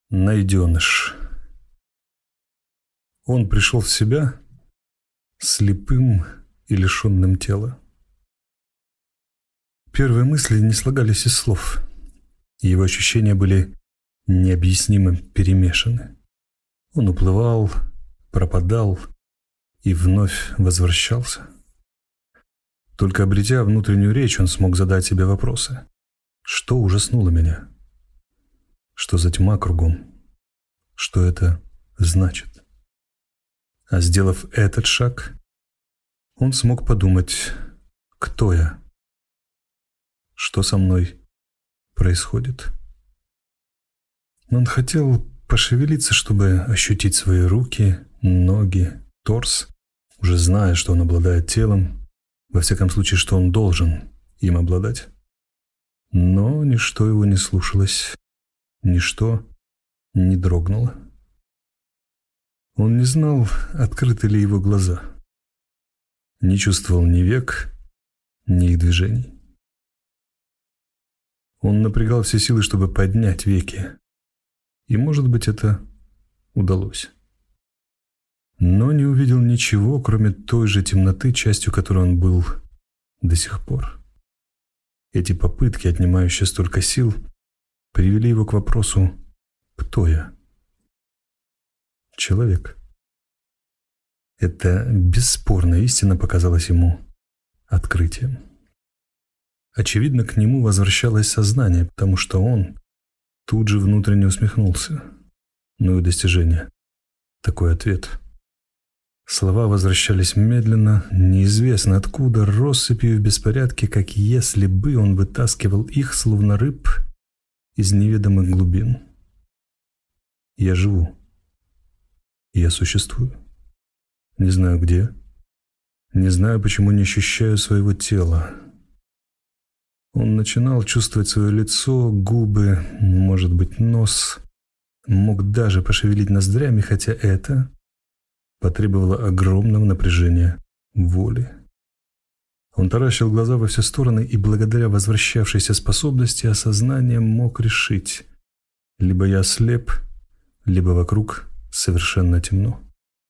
Найденыш. Он пришел в себя слепым и лишенным тела. Первые мысли не слагались из слов. Его ощущения были необъяснимо перемешаны. Он уплывал, пропадал и вновь возвращался. Только обретя внутреннюю речь, он смог задать себе вопросы. Что ужаснуло меня? Что за тьма кругом? Что это значит? А сделав этот шаг, он смог подумать, кто я? Что со мной происходит? Он хотел пошевелиться, чтобы ощутить свои руки, ноги, торс, уже зная, что он обладает телом, во всяком случае, что он должен им обладать. Но ничто его не слушалось, ничто не дрогнуло. Он не знал, открыты ли его глаза, не чувствовал ни век, ни их движений. Он напрягал все силы, чтобы поднять веки, и, может быть, это удалось. Но не увидел ничего, кроме той же темноты, частью которой он был до сих пор. Эти попытки, отнимающие столько сил, привели его к вопросу: кто я? Человек. Эта бесспорная истина показалась ему открытием. Очевидно, к нему возвращалось сознание, потому что он тут же внутренне усмехнулся. Ну и достижение. Такой ответ. Слова возвращались медленно, неизвестно откуда, россыпью в беспорядке, как если бы он вытаскивал их, словно рыб, из неведомых глубин. Я живу. Я существую. Не знаю где. Не знаю, почему не ощущаю своего тела. Он начинал чувствовать свое лицо, губы, может быть, нос. Мог даже пошевелить ноздрями, хотя это потребовало огромного напряжения воли. Он таращил глаза во все стороны и благодаря возвращавшейся способности осознания мог решить: либо я слеп, либо вокруг совершенно темно.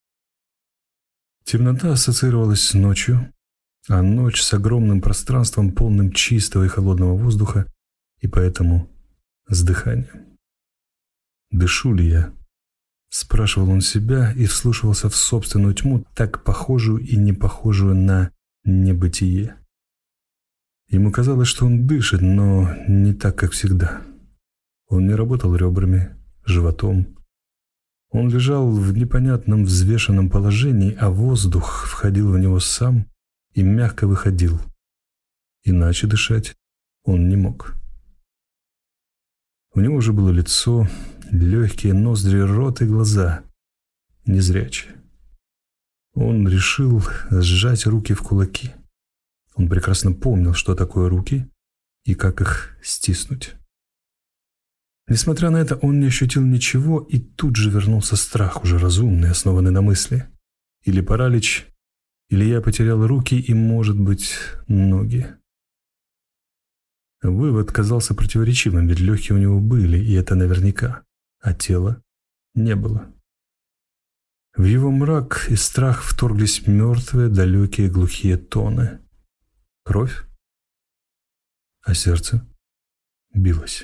Темнота ассоциировалась с ночью, а ночь с огромным пространством, полным чистого и холодного воздуха, и поэтому с дыханием. «Дышу ли я?» — спрашивал он себя и вслушивался в собственную тьму, так похожую и не похожую на небытие. Ему казалось, что он дышит, но не так, как всегда. Он не работал ребрами, животом. Он лежал в непонятном взвешенном положении, а воздух входил в него сам и мягко выходил. Иначе дышать он не мог. У него уже было лицо, легкие ноздри, рот и глаза, незрячие. Он решил сжать руки в кулаки. Он прекрасно помнил, что такое руки и как их стиснуть. Несмотря на это, он не ощутил ничего, и тут же вернулся страх, уже разумный, основанный на мысли. Или паралич, или я потерял руки и, может быть, ноги. Вывод казался противоречивым, ведь легкие у него были, и это наверняка, а тела не было. В его мрак и страх вторглись мертвые, далекие, глухие тоны. Кровь, а сердце билось.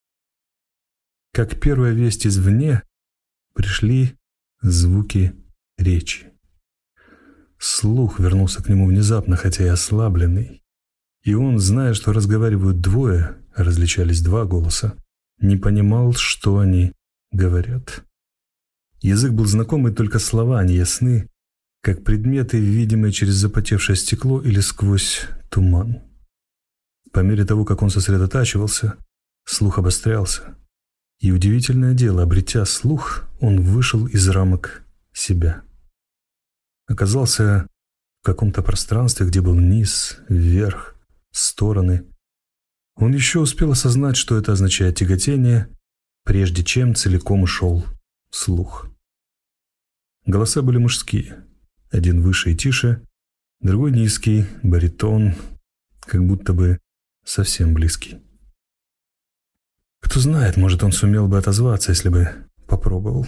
Как первая весть извне, пришли звуки речи. Слух вернулся к нему внезапно, хотя и ослабленный. И он, зная, что разговаривают двое, различались два голоса, не понимал, что они говорят. Язык был знакомый, только слова неясны, как предметы, видимые через запотевшее стекло или сквозь туман. По мере того, как он сосредотачивался, слух обострялся. И удивительное дело, обретя слух, он вышел из рамок себя. Оказался в каком-то пространстве, где был низ, вверх, стороны. Он еще успел осознать, что это означает тяготение, прежде чем целиком ушел слух. Голоса были мужские. Один выше и тише, другой низкий, баритон, как будто бы совсем близкий. Кто знает, может, он сумел бы отозваться, если бы попробовал.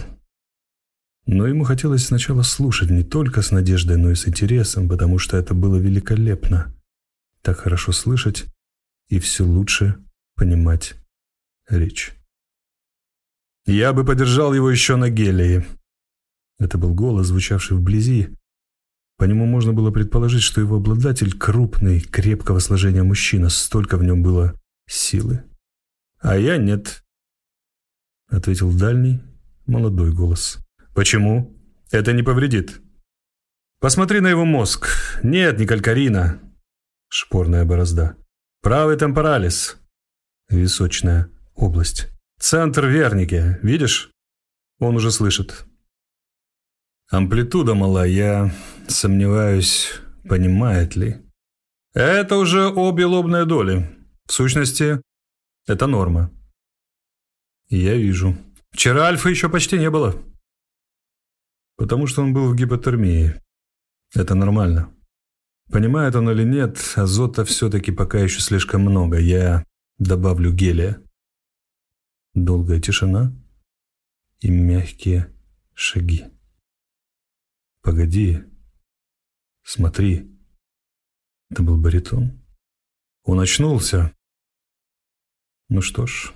Но ему хотелось сначала слушать не только с надеждой, но и с интересом, потому что это было великолепно. Так хорошо слышать и все лучше понимать речь. «Я бы подержал его еще на гелии». Это был голос, звучавший вблизи. По нему можно было предположить, что его обладатель крупный, крепкого сложения мужчина, столько в нем было силы. «А я нет», — ответил дальний, молодой голос. «Почему? Это не повредит. Посмотри на его мозг. Нет, не калькарина». Шпорная борозда. «Правый темпоралис». Височная область. «Центр Вернике. Видишь? Он уже слышит». «Амплитуда мала, я сомневаюсь, понимает ли». «Это уже обе лобные доли. В сущности, это норма». «Я вижу. Вчера альфа еще почти не было». «Потому что он был в гипотермии. Это нормально. Понимает он или нет, азота все-таки пока еще слишком много. Я добавлю гелия». Долгая тишина и мягкие шаги. «Погоди. Смотри». Это был баритон. Он очнулся. Ну что ж.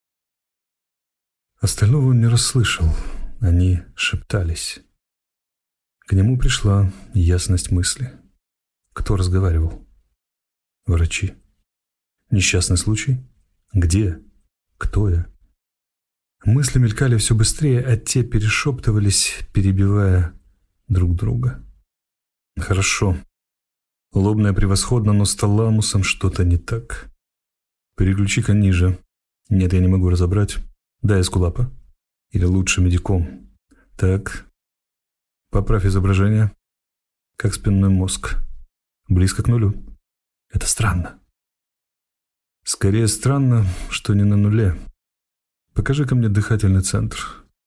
Остального он не расслышал. Они шептались. К нему пришла ясность мысли. Кто разговаривал? Врачи. Несчастный случай? Где? Кто я? Мысли мелькали все быстрее, а те перешептывались, перебивая друг друга. Хорошо. Лобная превосходно, но с таламусом что-то не так. Переключи-ка ниже. Нет, я не могу разобрать. Дай эскулапа. Или лучше медиком. Так. Поправь изображение. Как спинной мозг. Близко к нулю. Это странно. Скорее странно, что не на нуле. Покажи-ка мне дыхательный центр.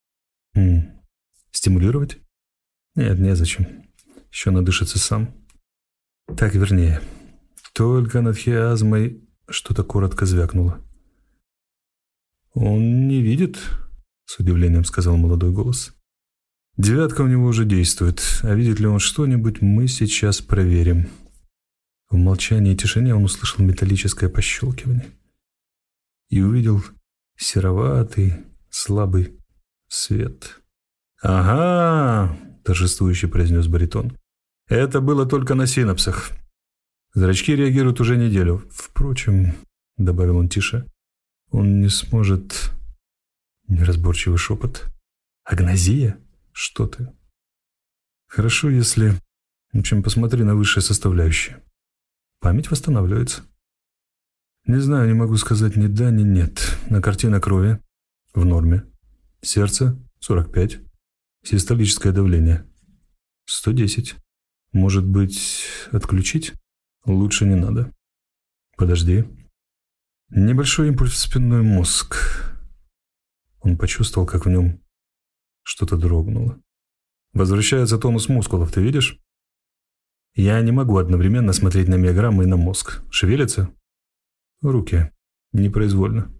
Стимулировать? Нет, незачем. Еще надышится сам. Так вернее. Только над хиазмой что-то коротко звякнуло. «Он не видит?» — с удивлением сказал молодой голос. «Девятка у него уже действует. А видит ли он что-нибудь, мы сейчас проверим». В молчании и тишине он услышал металлическое пощелкивание и увидел сероватый, слабый свет. «Ага!» – торжествующе произнес баритон. «Это было только на синапсах. Зрачки реагируют уже неделю. Впрочем, – добавил он тише, – он не сможет...» Неразборчивый шепот. «Агнозия? Что ты?» «Хорошо, если... В общем, посмотри на высшие составляющие. Память восстанавливается». «Не знаю, не могу сказать ни да, ни нет. На картина крови в норме. Сердце 45. Систолическое давление 110. Может быть, отключить? Лучше не надо. Подожди. Небольшой импульс в спинной мозг». Он почувствовал, как в нем что-то дрогнуло. «Возвращается тонус мускулов, ты видишь? Я не могу одновременно смотреть на миограммы и на мозг. Шевелится? Руки. Непроизвольно.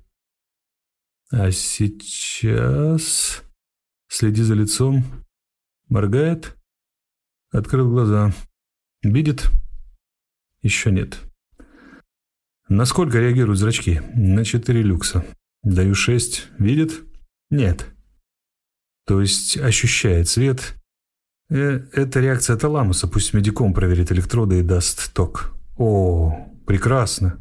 А сейчас... Следи за лицом. Моргает. Открыл глаза. Видит? Еще нет. Насколько реагируют зрачки? На 4 люкса. Даю 6. Видит? Нет. То есть ощущает свет. Это реакция таламуса. Пусть медиком проверит электроды и даст ток. О, прекрасно.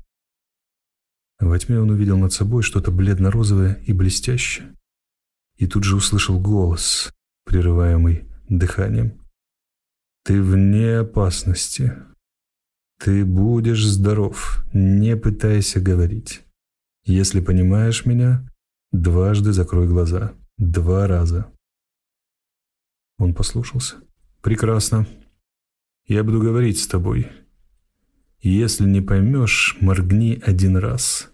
Во тьме он увидел над собой что-то бледно-розовое и блестящее. И тут же услышал голос, прерываемый дыханием. «Ты вне опасности. Ты будешь здоров. Не пытайся говорить. Если понимаешь меня, дважды закрой глаза. 2 раза». Он послушался. «Прекрасно. Я буду говорить с тобой. Если не поймешь, моргни 1 раз».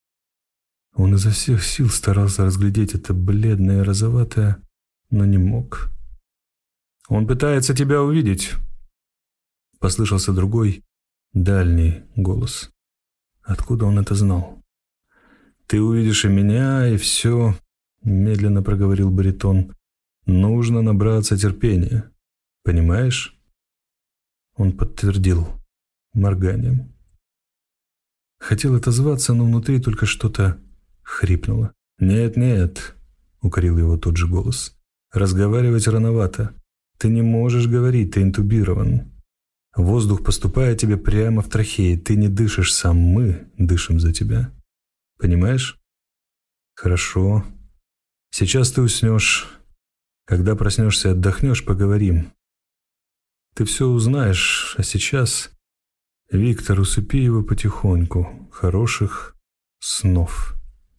Он изо всех сил старался разглядеть это бледное и розоватое, но не мог. «Он пытается тебя увидеть», — послышался другой, дальний голос. Откуда он это знал? Ты увидишь и меня, и все, медленно проговорил баритон. Нужно набраться терпения. Понимаешь? Он подтвердил морганием. Хотел отозваться, но внутри только что-то хрипнуло. «Нет», — укорил его тот же голос. «Разговаривать рановато. Ты не можешь говорить, ты интубирован. Воздух поступает тебе прямо в трахеи. Ты не дышишь сам, мы дышим за тебя. Понимаешь? Хорошо. Сейчас ты уснешь. Когда проснешься и отдохнешь, поговорим. Ты все узнаешь, а сейчас... Виктор, усыпи его потихоньку. Хороших снов».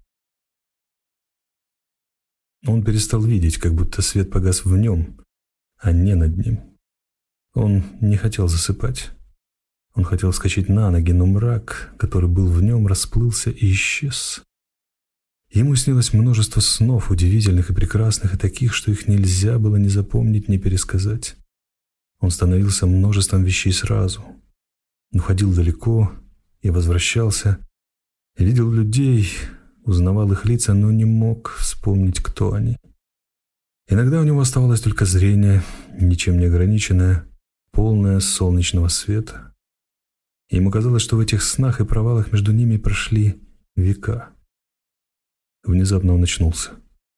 Он перестал видеть, как будто свет погас в нем, а не над ним. Он не хотел засыпать. Он хотел вскочить на ноги, но мрак, который был в нем, расплылся и исчез. Ему снилось множество снов, удивительных и прекрасных, и таких, что их нельзя было ни запомнить, ни пересказать. Он становился множеством вещей сразу. Уходил далеко и возвращался, видел людей, узнавал их лица, но не мог вспомнить, кто они. Иногда у него оставалось только зрение, ничем не ограниченное, полное солнечного света. Ему казалось, что в этих снах и провалах между ними прошли века. Внезапно он очнулся.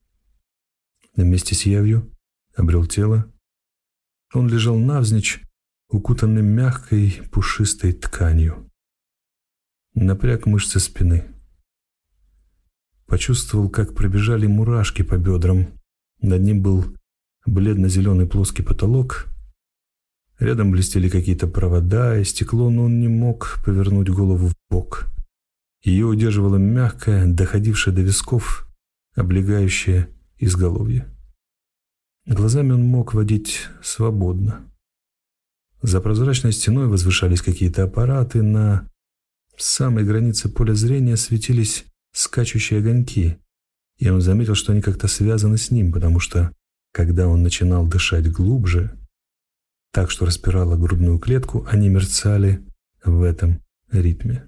Вместе с явью обрел тело. Он лежал навзничь, укутанный мягкой пушистой тканью. Напряг мышцы спины. Почувствовал, как пробежали мурашки по бедрам. Над ним был бледно-зеленый плоский потолок. Рядом блестели какие-то провода и стекло, но он не мог повернуть голову вбок. Ее удерживало мягкое, доходившее до висков, облегающее изголовье. Глазами он мог водить свободно. За прозрачной стеной возвышались какие-то аппараты, на самой границе поля зрения светились скачущие огоньки, и он заметил, что они как-то связаны с ним, потому что, когда он начинал дышать глубже, так что распирало грудную клетку, они мерцали в этом ритме.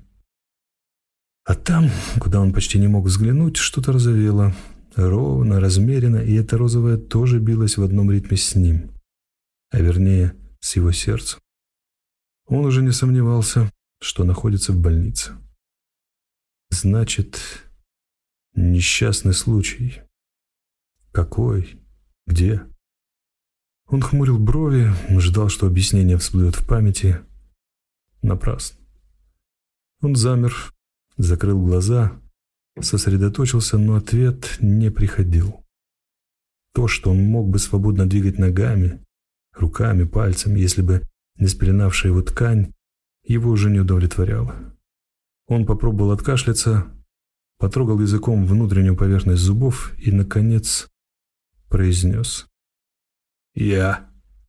А там, куда он почти не мог взглянуть, что-то розовело, ровно, размеренно, и это розовое тоже билось в одном ритме с ним, а вернее, с его сердцем. Он уже не сомневался, что находится в больнице. Значит, несчастный случай. Какой? Где? Он хмурил брови, ждал, что объяснение всплывет в памяти. Напрасно. Он замер, закрыл глаза, сосредоточился, но ответ не приходил. То, что он мог бы свободно двигать ногами, руками, пальцами, если бы не спеленавшая его ткань, его уже не удовлетворяло. Он попробовал откашляться, потрогал языком внутреннюю поверхность зубов и, наконец, произнес: «Я».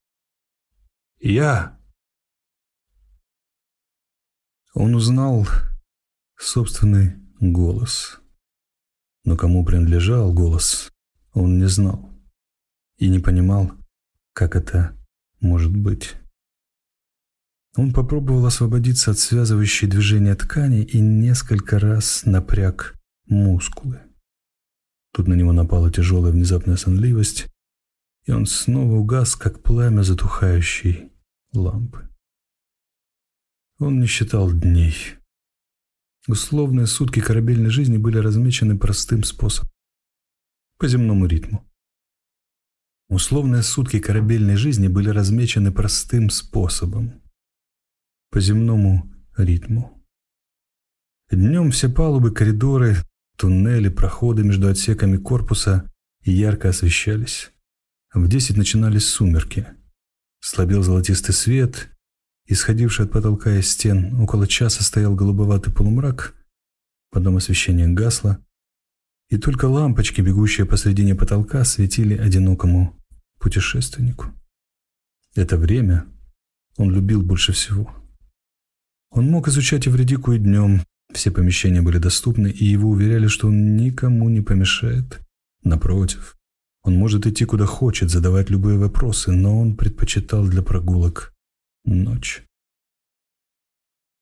Он узнал собственный голос. Но кому принадлежал голос, он не знал и не понимал, как это может быть. Он попробовал освободиться от связывающей движения ткани и несколько раз напряг мускулы. Тут на него напала тяжелая внезапная сонливость, и он снова угас, как пламя затухающей лампы. Он не считал дней. Условные сутки корабельной жизни были размечены простым способом – по земному ритму. Условные сутки корабельной жизни были размечены простым способом – по земному ритму. Днем все палубы, коридоры, туннели, проходы между отсеками корпуса ярко освещались. В 10 начинались сумерки. Слабел золотистый свет, исходивший от потолка и стен. Около часа стоял голубоватый полумрак, потом освещение гасло, и только лампочки, бегущие посредине потолка, светили одинокому путешественнику. Это время он любил больше всего. Он мог изучать Эвредику и днем, все помещения были доступны, и его уверяли, что он никому не помешает. Напротив, он может идти куда хочет, задавать любые вопросы, но он предпочитал для прогулок ночь.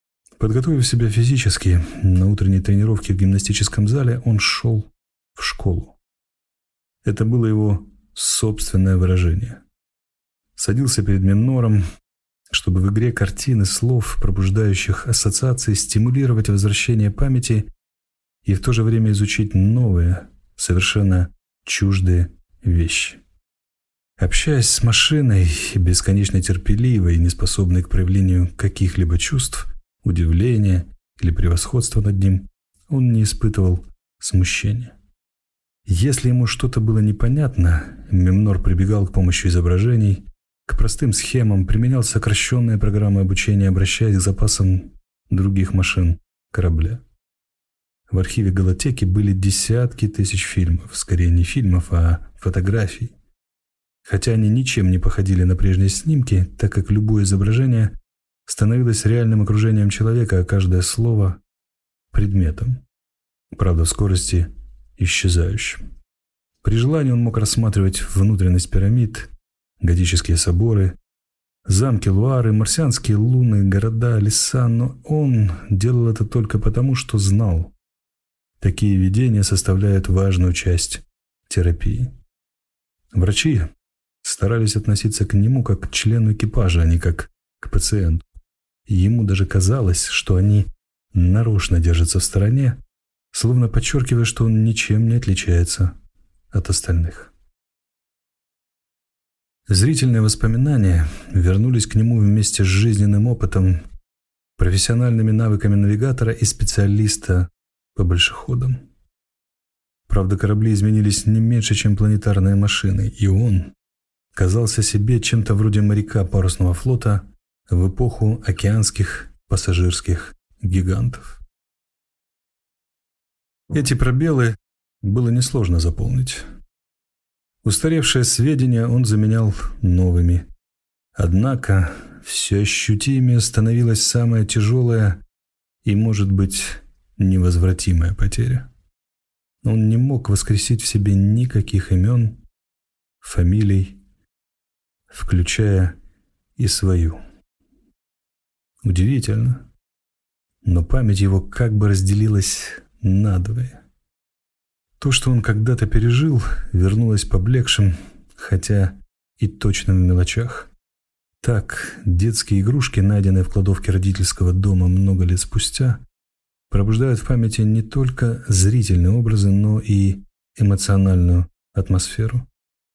Подготовив себя физически, на утренней тренировке в гимнастическом зале он шел в школу. Это было его собственное выражение. Садился перед Мемнором, чтобы в игре картин и слов, пробуждающих ассоциации, стимулировать возвращение памяти и в то же время изучить новые, совершенно чуждые вещи. Общаясь с машиной, бесконечно терпеливой и неспособной к проявлению каких-либо чувств, удивления или превосходства над ним, он не испытывал смущения. Если ему что-то было непонятно, Мемнор прибегал к помощи изображений, к простым схемам, применял сокращенные программы обучения, обращаясь к запасам других машин корабля. В архиве Галатеки были десятки тысяч фильмов, скорее не фильмов, а фотографий. Хотя они ничем не походили на прежние снимки, так как любое изображение становилось реальным окружением человека, а каждое слово – предметом. Правда, в скорости исчезающим. При желании он мог рассматривать внутренность пирамид, готические соборы, замки Луары, марсианские луны, города, леса, но он делал это только потому, что знал. Такие видения составляют важную часть терапии. Врачи старались относиться к нему как к члену экипажа, а не как к пациенту. Ему даже казалось, что они нарочно держатся в стороне, словно подчеркивая, что он ничем не отличается от остальных. Зрительные воспоминания вернулись к нему вместе с жизненным опытом, профессиональными навыками навигатора и специалиста по большеходам. Правда, корабли изменились не меньше, чем планетарные машины, и он казался себе чем-то вроде моряка парусного флота в эпоху океанских пассажирских гигантов. Эти пробелы было несложно заполнить. Устаревшие сведения он заменял новыми. Однако все ощутимее становилась самая тяжелая и, может быть, невозвратимая потеря. Он не мог воскресить в себе никаких имен, фамилий, включая и свою. Удивительно, но память его как бы разделилась надвое. То, что он когда-то пережил, вернулось поблекшим, хотя и точным в мелочах. Так, детские игрушки, найденные в кладовке родительского дома много лет спустя, пробуждают в памяти не только зрительные образы, но и эмоциональную атмосферу.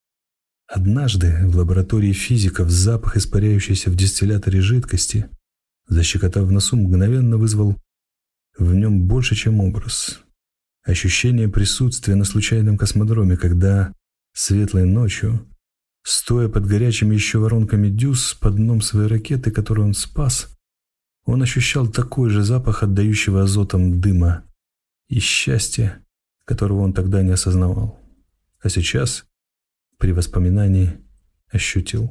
Однажды в лаборатории физиков запах, испаряющийся в дистилляторе жидкости, защекотав в носу, мгновенно вызвал в нем больше, чем образ. Ощущение присутствия на случайном космодроме, когда светлой ночью, стоя под горячими еще воронками дюз под дном своей ракеты, которую он спас, он ощущал такой же запах отдающего азотом дыма и счастья, которого он тогда не осознавал, а сейчас, при воспоминании, ощутил.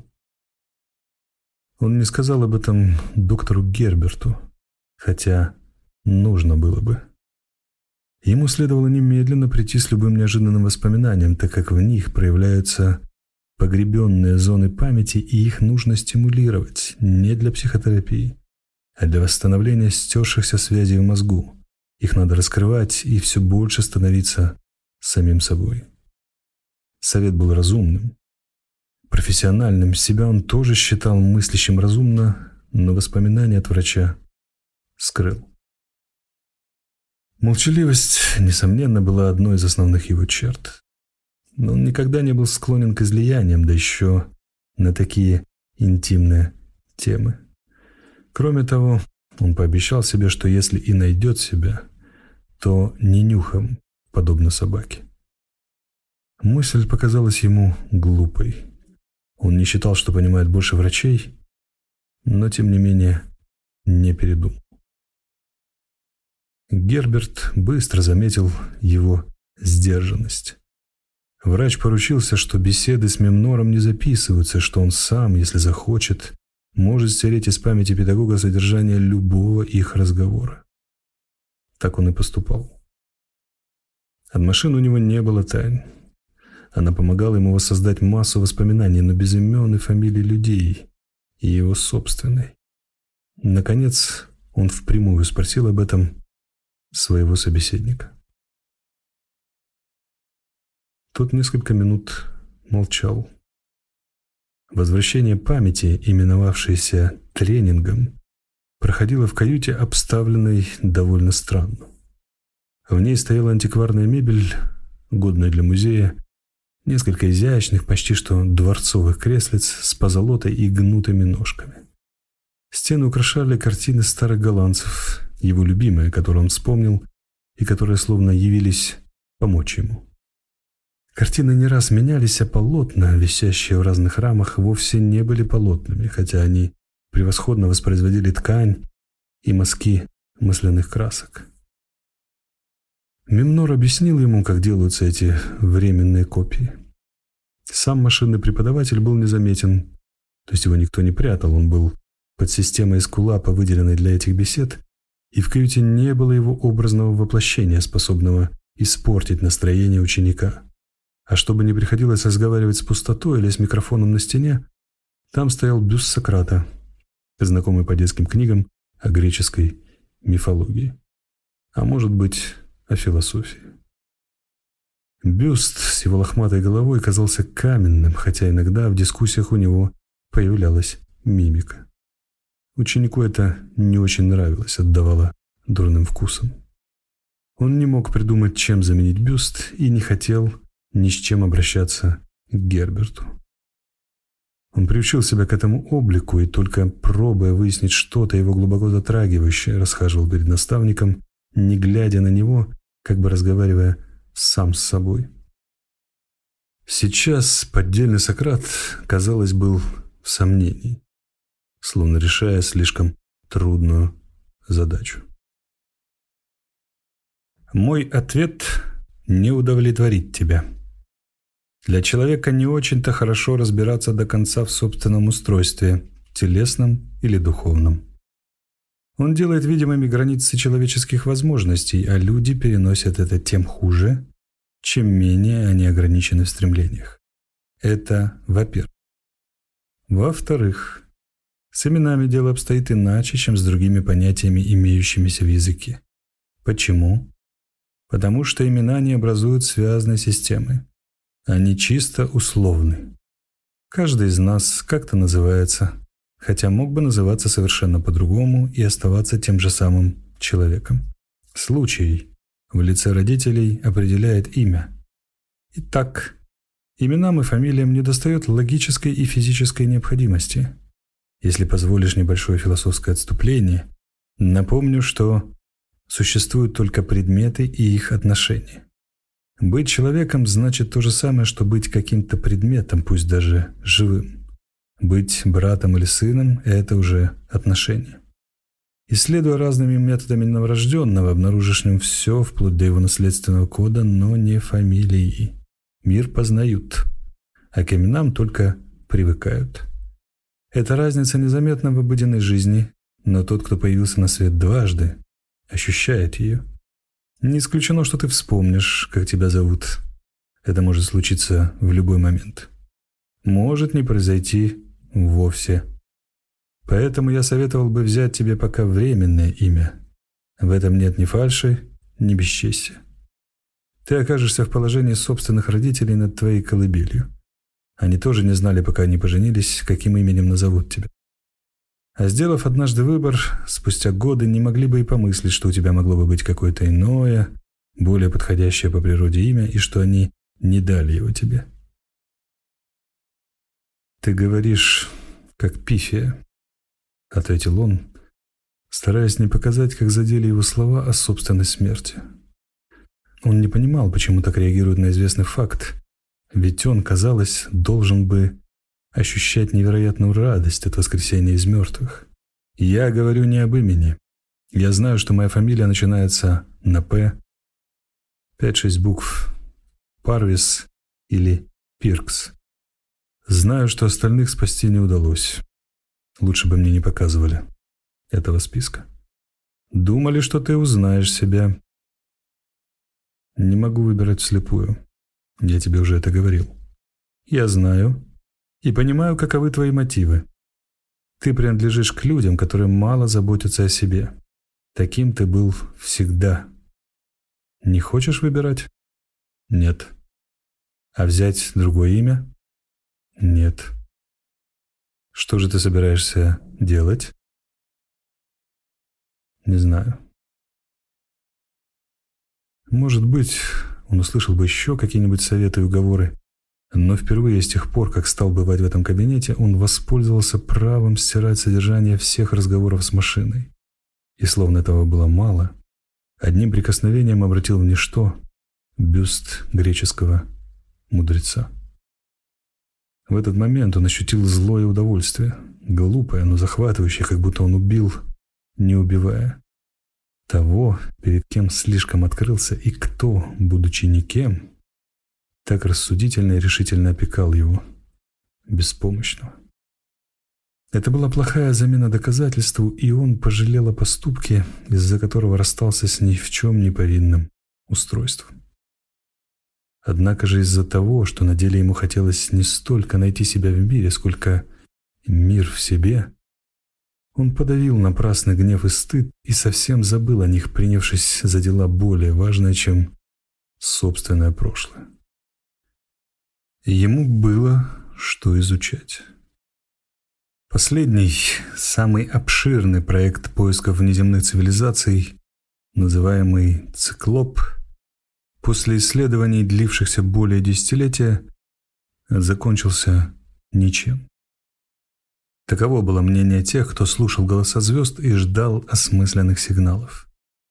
Он не сказал об этом доктору Герберту, хотя нужно было бы. Ему следовало немедленно прийти с любым неожиданным воспоминанием, так как в них проявляются погребенные зоны памяти, и их нужно стимулировать не для психотерапии, а для восстановления стершихся связей в мозгу. Их надо раскрывать и все больше становиться самим собой. Совет был разумным, профессиональным. Себя он тоже считал мыслящим разумно, но воспоминания от врача скрыл. Молчаливость, несомненно, была одной из основных его черт. Но он никогда не был склонен к излияниям, да еще на такие интимные темы. Кроме того, он пообещал себе, что если и найдет себя, то не нюхом, подобно собаке. Мысль показалась ему глупой. Он не считал, что понимает больше врачей, но, тем не менее, не передумал. Герберт быстро заметил его сдержанность. Врач поручился, что беседы с Мемнором не записываются, что он сам, если захочет, может стереть из памяти педагога содержание любого их разговора. Так он и поступал. От машин у него не было тайн. Она помогала ему воссоздать массу воспоминаний, но без имен и фамилий людей, и его собственной. Наконец, Он впрямую спросил об этом своего собеседника. Тот несколько минут молчал. Возвращение памяти, именовавшееся тренингом, проходило в каюте, обставленной довольно странно. В ней стояла антикварная мебель, годная для музея, несколько изящных, почти что дворцовых креслиц с позолотой и гнутыми ножками. Стены украшали картины старых голландцев, его любимые, которые он вспомнил и которые словно явились помочь ему. Картины не раз менялись, а полотна, висящие в разных рамах, вовсе не были полотнами, хотя они превосходно воспроизводили ткань и мазки масляных красок. Мемнор объяснил ему, как делаются эти временные копии. Сам машинный преподаватель был незаметен, то есть его никто не прятал, он был под системой эскулапа, выделенной для этих бесед, и в каюте не было его образного воплощения, способного испортить настроение ученика. А чтобы не приходилось разговаривать с пустотой или с микрофоном на стене, там стоял бюст Сократа, знакомый по детским книгам о греческой мифологии. А может быть, о философии. Бюст с его лохматой головой казался каменным, хотя иногда в дискуссиях у него появлялась мимика. Ученику это не очень нравилось, отдавало дурным вкусом. Он не мог придумать, чем заменить бюст, и не хотел ни с чем обращаться к Герберту. Он приучил себя к этому облику и, только пробуя выяснить что-то его глубоко затрагивающее, расхаживал перед наставником, не глядя на него, как бы разговаривая сам с собой. Сейчас поддельный Сократ, казалось, был в сомнении, словно решая слишком трудную задачу. «Мой ответ не удовлетворит тебя. Для человека не очень-то хорошо разбираться до конца в собственном устройстве, телесном или духовном. Он делает видимыми границы человеческих возможностей, а люди переносят это тем хуже, чем менее они ограничены в стремлениях. Это во-первых. Во-вторых, с именами дело обстоит иначе, чем с другими понятиями, имеющимися в языке. Почему? Потому что имена не образуют связанной системы. Они чисто условны. Каждый из нас как-то называется, хотя мог бы называться совершенно по-другому и оставаться тем же самым человеком. Случай в лице родителей определяет имя. Итак, именам и фамилиям недостает логической и физической необходимости. Если позволишь небольшое философское отступление, напомню, что существуют только предметы и их отношения. Быть человеком значит то же самое, что быть каким-то предметом, пусть даже живым. Быть братом или сыном – это уже отношения. Исследуя разными методами новорожденного, обнаружишь в нем все, вплоть до его наследственного кода, но не фамилии. Мир познают, а к именам только привыкают. Эта разница незаметна в обыденной жизни, но тот, кто появился на свет дважды, ощущает ее. Не исключено, что ты вспомнишь, как тебя зовут. Это может случиться в любой момент. Может не произойти вовсе. Поэтому я советовал бы взять тебе пока временное имя. В этом нет ни фальши, ни бесчестия. Ты окажешься в положении собственных родителей над твоей колыбелью. Они тоже не знали, пока не поженились, каким именем назовут тебя. А сделав однажды выбор, спустя годы не могли бы и помыслить, что у тебя могло бы быть какое-то иное, более подходящее по природе имя, и что они не дали его тебе. «Ты говоришь, как Пифия», — ответил он, стараясь не показать, как задели его слова о собственной смерти. Он не понимал, почему так реагирует на известный факт, ведь он, казалось, должен бы ощущать невероятную радость от воскресения из мертвых. Я говорю не об имени. Я знаю, что моя фамилия начинается на «П», 5-6 букв, Парвис или Пиркс. Знаю, что остальных спасти не удалось. Лучше бы мне не показывали этого списка. Думали, что ты узнаешь себя. Не могу выбирать вслепую. Я тебе уже это говорил. Я знаю и понимаю, каковы твои мотивы. Ты принадлежишь к людям, которые мало заботятся о себе. Таким ты был всегда. Не хочешь выбирать? Нет. А взять другое имя? Нет. Что же ты собираешься делать? Не знаю. Может быть, он услышал бы еще какие-нибудь советы и уговоры, но впервые с тех пор, как стал бывать в этом кабинете, он воспользовался правом стирать содержание всех разговоров с машиной. И словно этого было мало, одним прикосновением обратил в ничто бюст греческого мудреца. В этот момент он ощутил злое удовольствие, глупое, но захватывающее, как будто он убил, не убивая. Того, перед кем слишком открылся и кто, будучи никем, так рассудительно и решительно опекал его, беспомощного. Это была плохая замена доказательству, и он пожалел о поступке, из-за которого расстался с ни в чем не повинным устройством. Однако же из-за того, что на деле ему хотелось не столько найти себя в мире, сколько мир в себе, он подавил напрасный гнев и стыд и совсем забыл о них, принявшись за дела более важные, чем собственное прошлое. Ему было что изучать. Последний, самый обширный проект поисков внеземных цивилизаций, называемый «Циклоп», после исследований, длившихся более десятилетия, закончился ничем. Таково было мнение тех, кто слушал голоса звезд и ждал осмысленных сигналов.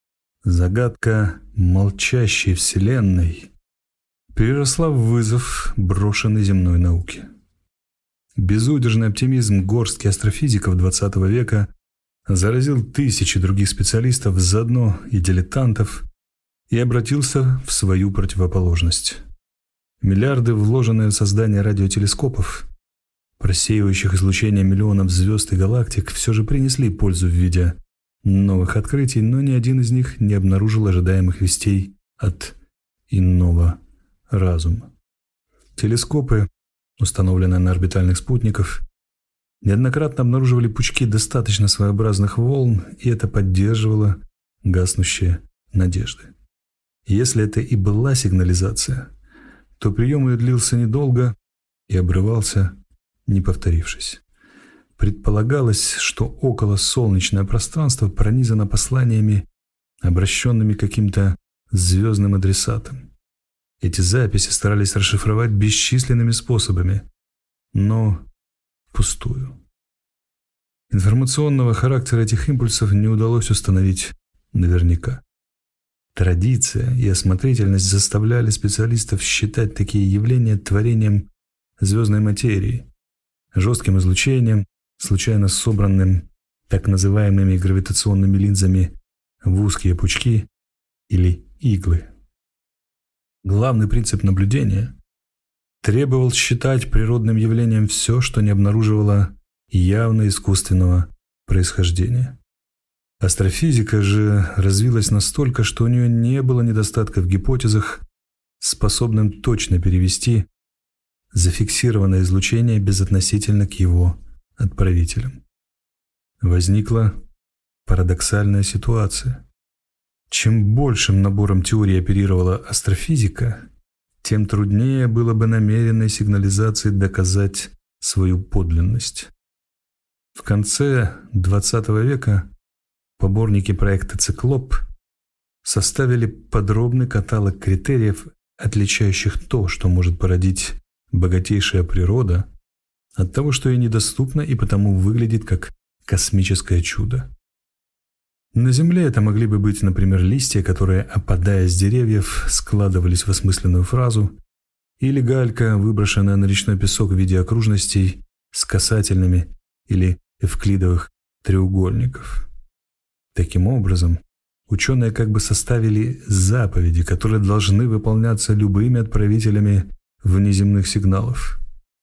Загадка молчащей Вселенной переросла в вызов, брошенный земной науке. Безудержный оптимизм горстки астрофизиков XX века заразил тысячи других специалистов, заодно и дилетантов, и обратился в свою противоположность. Миллиарды, вложенные в создание радиотелескопов, просеивающих излучение миллионов звезд и галактик, все же принесли пользу в виде новых открытий, но ни один из них не обнаружил ожидаемых вестей от иного разума. Телескопы, установленные на орбитальных спутниках, неоднократно обнаруживали пучки достаточно своеобразных волн, и это поддерживало гаснущие надежды. Если это и была сигнализация, то прием ее длился недолго и обрывался, не повторившись. Предполагалось, что околосолнечное пространство пронизано посланиями, обращенными к каким-то звездным адресатам. Эти записи старались расшифровать бесчисленными способами, но впустую. Информационного характера этих импульсов не удалось установить наверняка. Традиция и осмотрительность заставляли специалистов считать такие явления творением звездной материи, жестким излучением, случайно собранным так называемыми гравитационными линзами в узкие пучки или иглы. Главный принцип наблюдения требовал считать природным явлением все, что не обнаруживало явно искусственного происхождения. Астрофизика же развилась настолько, что у нее не было недостатка в гипотезах, способным точно перевести зафиксированное излучение безотносительно к его отправителям. Возникла парадоксальная ситуация. Чем большим набором теорий оперировала астрофизика, тем труднее было бы намеренной сигнализации доказать свою подлинность. В конце XX века поборники проекта «Циклоп» составили подробный каталог критериев, отличающих то, что может породить богатейшая природа, от того, что ей недоступно и потому выглядит как космическое чудо. На Земле это могли бы быть, например, листья, которые, опадая с деревьев, складывались в осмысленную фразу, или галька, выброшенная на речной песок в виде окружностей с касательными или эвклидовых треугольников. Таким образом, ученые как бы составили заповеди, которые должны выполняться любыми отправителями внеземных сигналов.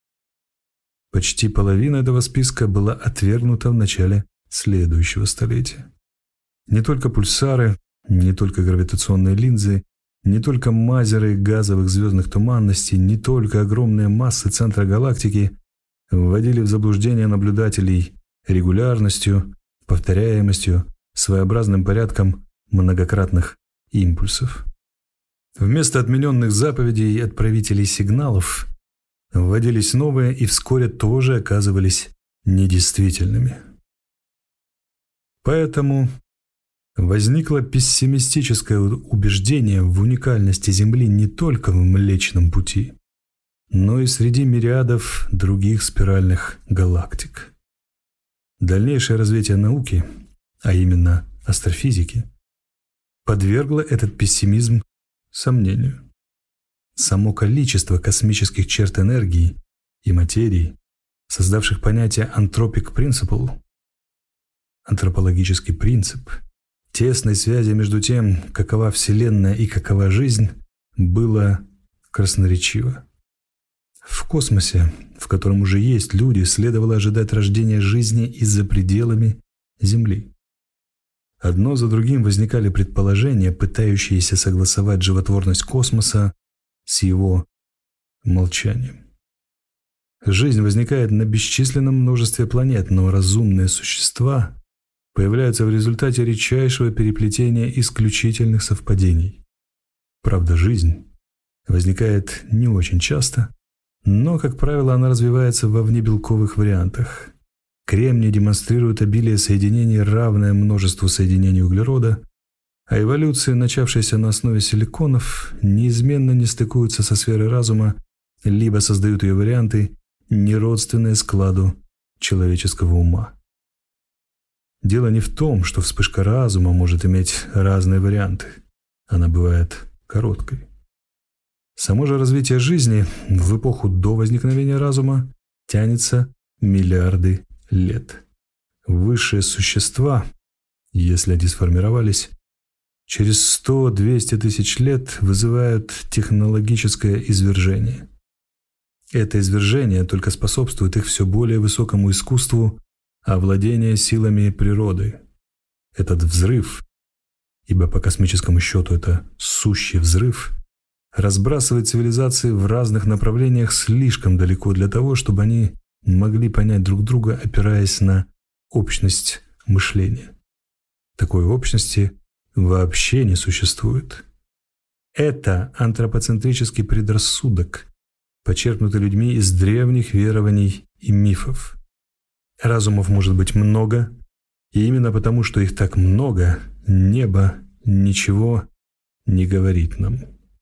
Почти половина этого списка была отвергнута в начале следующего столетия. Не только пульсары, не только гравитационные линзы, не только мазеры газовых звездных туманностей, не только огромные массы центра галактики вводили в заблуждение наблюдателей регулярностью, повторяемостью, своеобразным порядком многократных импульсов. Вместо отмененных заповедей отправителей сигналов вводились новые и вскоре тоже оказывались недействительными. Поэтому возникло пессимистическое убеждение в уникальности Земли не только в Млечном Пути, но и среди мириадов других спиральных галактик. Дальнейшее развитие науки, а именно астрофизики, подвергло этот пессимизм сомнению. Само количество космических черт энергии и материи, создавших понятие «anthropic principle», антропологический принцип, тесной связи между тем, какова Вселенная и какова жизнь, было красноречиво. В космосе, в котором уже есть люди, следовало ожидать рождения жизни и за пределами Земли. Одно за другим возникали предположения, пытающиеся согласовать животворность космоса с его молчанием. Жизнь возникает на бесчисленном множестве планет, но разумные существа появляются в результате редчайшего переплетения исключительных совпадений. Правда, жизнь возникает не очень часто, но, как правило, она развивается во внебелковых вариантах. Кремний демонстрирует обилие соединений, равное множеству соединений углерода, а эволюции, начавшиеся на основе силиконов, неизменно не стыкуются со сферой разума, либо создают ее варианты, неродственные складу человеческого ума. Дело не в том, что вспышка разума может иметь разные варианты. Она бывает короткой. Само же развитие жизни в эпоху до возникновения разума тянется миллиарды лет. Высшие существа, если они сформировались, через 100-200 тысяч лет вызывают технологическое извержение. Это извержение только способствует их все более высокому искусству овладения силами природы. Этот взрыв, ибо по космическому счету это сущий взрыв, разбрасывает цивилизации в разных направлениях слишком далеко для того, чтобы они могли понять друг друга, опираясь на общность мышления. Такой общности вообще не существует. Это антропоцентрический предрассудок, почерпнутый людьми из древних верований и мифов. Разумов может быть много, и именно потому, что их так много, небо ничего не говорит нам.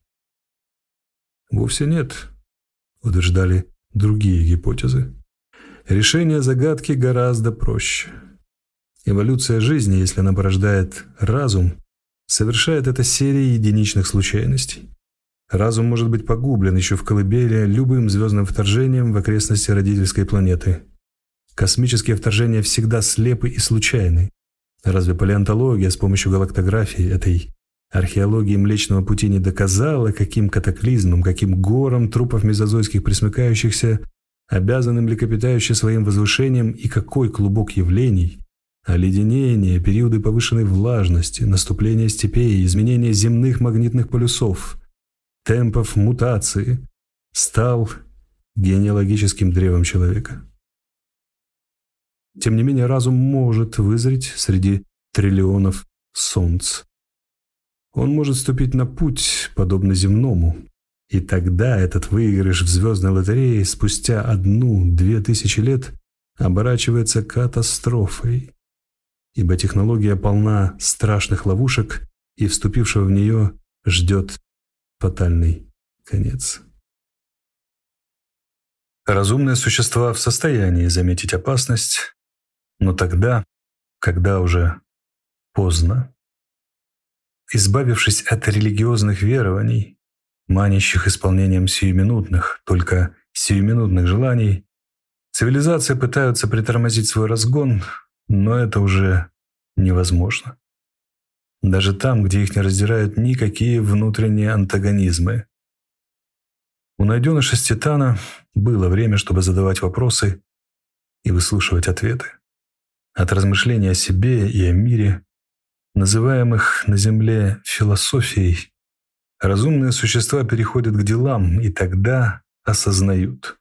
Вовсе нет, утверждали другие гипотезы. Решение загадки гораздо проще. Эволюция жизни, если она порождает разум, совершает это серией единичных случайностей. Разум может быть погублен еще в колыбели любым звездным вторжением в окрестности родительской планеты. Космические вторжения всегда слепы и случайны. Разве палеонтология с помощью галактографии, этой археологии Млечного Пути, не доказала, каким катаклизмом, каким гором трупов мезозойских пресмыкающихся обязаны млекопитающие своим возвышением и какой клубок явлений, оледенение, периоды повышенной влажности, наступление степей, изменение земных магнитных полюсов, темпов мутации, стал генеалогическим древом человека. Тем не менее, разум может вызреть среди триллионов солнц. Он может вступить на путь, подобно земному, и тогда этот выигрыш в звездной лотерее спустя 1-2 тысячи лет оборачивается катастрофой, ибо технология полна страшных ловушек, и вступившего в нее ждет фатальный конец. Разумные существа в состоянии заметить опасность, но тогда, когда уже поздно. Избавившись от религиозных верований, манящих исполнением только сиюминутных желаний, цивилизации пытаются притормозить свой разгон, но это уже невозможно. Даже там, где их не раздирают никакие внутренние антагонизмы. У найденыша с Титана было время, чтобы задавать вопросы и выслушивать ответы. От размышлений о себе и о мире, называемых на Земле философией, разумные существа переходят к делам и тогда осознают.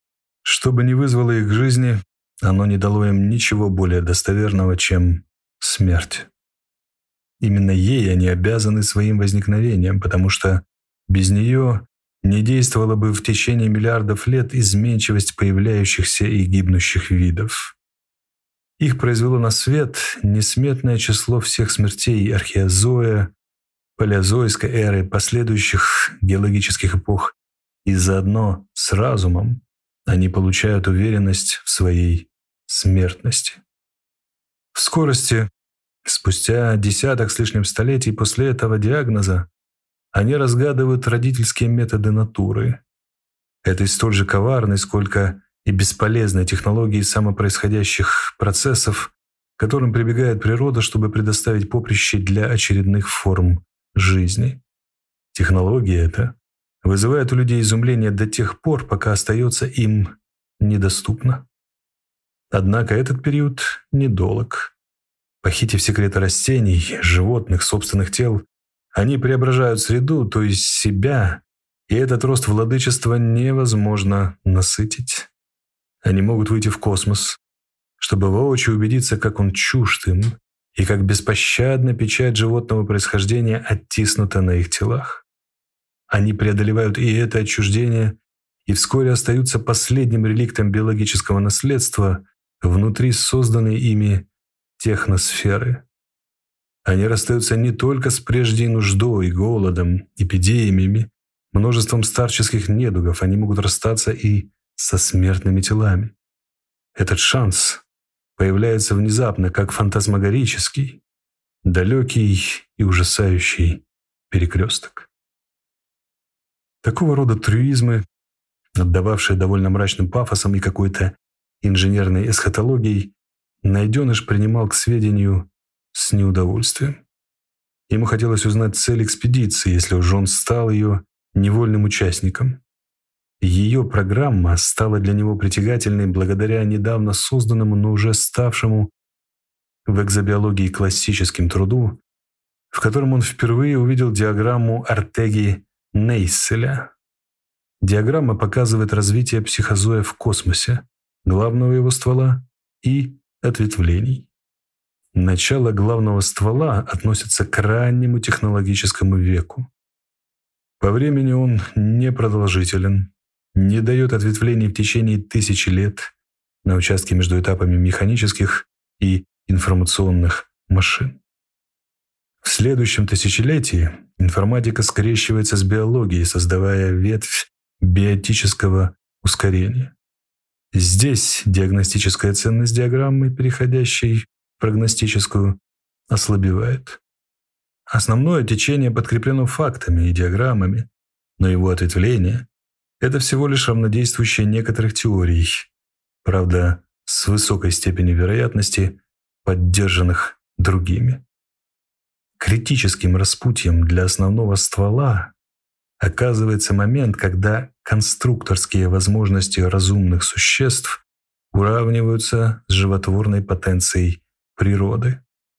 Что бы ни вызвало их к жизни, оно не дало им ничего более достоверного, чем смерть. Именно ей они обязаны своим возникновением, потому что без нее не действовала бы в течение миллиардов лет изменчивость появляющихся и гибнущих видов. Их произвело на свет несметное число всех смертей археозоя, палеозойской эры, последующих геологических эпох, и заодно с разумом они получают уверенность в своей смертности. В скорости, спустя десяток с лишним столетий после этого диагноза, они разгадывают родительские методы натуры. Этой столь же коварной, сколько и бесполезной технологии самопроисходящих процессов, к которым прибегает природа, чтобы предоставить поприще для очередных форм жизни. Технология эта вызывает у людей изумление до тех пор, пока остается им недоступна. Однако этот период недолг. Похитив секреты растений, животных, собственных тел, они преображают среду, то есть себя, и этот рост владычества невозможно насытить. Они могут выйти в космос, чтобы воочию убедиться, как он чужд им, и как беспощадна печать животного происхождения оттиснута на их телах. Они преодолевают и это отчуждение, и вскоре остаются последним реликтом биологического наследства внутри созданной ими техносферы. Они расстаются не только с прежней нуждой, голодом, эпидемиями, множеством старческих недугов, они могут расстаться и со смертными телами. Этот шанс появляется внезапно, как фантасмагорический, далекий и ужасающий перекресток. Такого рода трюизмы, отдававшие довольно мрачным пафосом и какой-то инженерной эсхатологией, найденыш принимал к сведению с неудовольствием. Ему хотелось узнать цель экспедиции, если уж он стал ее невольным участником. Ее программа стала для него притягательной благодаря недавно созданному, но уже ставшему в экзобиологии классическим труду, в котором он впервые увидел диаграмму Ортеги-Нейселя. Диаграмма показывает развитие психозоя в космосе, главного его ствола и ответвлений. Начало главного ствола относится к раннему технологическому веку. По времени он непродолжителен, не дает ответвлений в течение тысячи лет на участке между этапами механических и информационных машин. В следующем тысячелетии информатика скрещивается с биологией, создавая ветвь биотического ускорения. Здесь диагностическая ценность диаграммы, переходящей в прогностическую, ослабевает. Основное течение подкреплено фактами и диаграммами, но его ответвление – это всего лишь равнодействующее некоторых теорий, правда, с высокой степенью вероятности, поддержанных другими. Критическим распутьем для основного ствола оказывается момент, когда конструкторские возможности разумных существ уравниваются с животворной потенцией природы.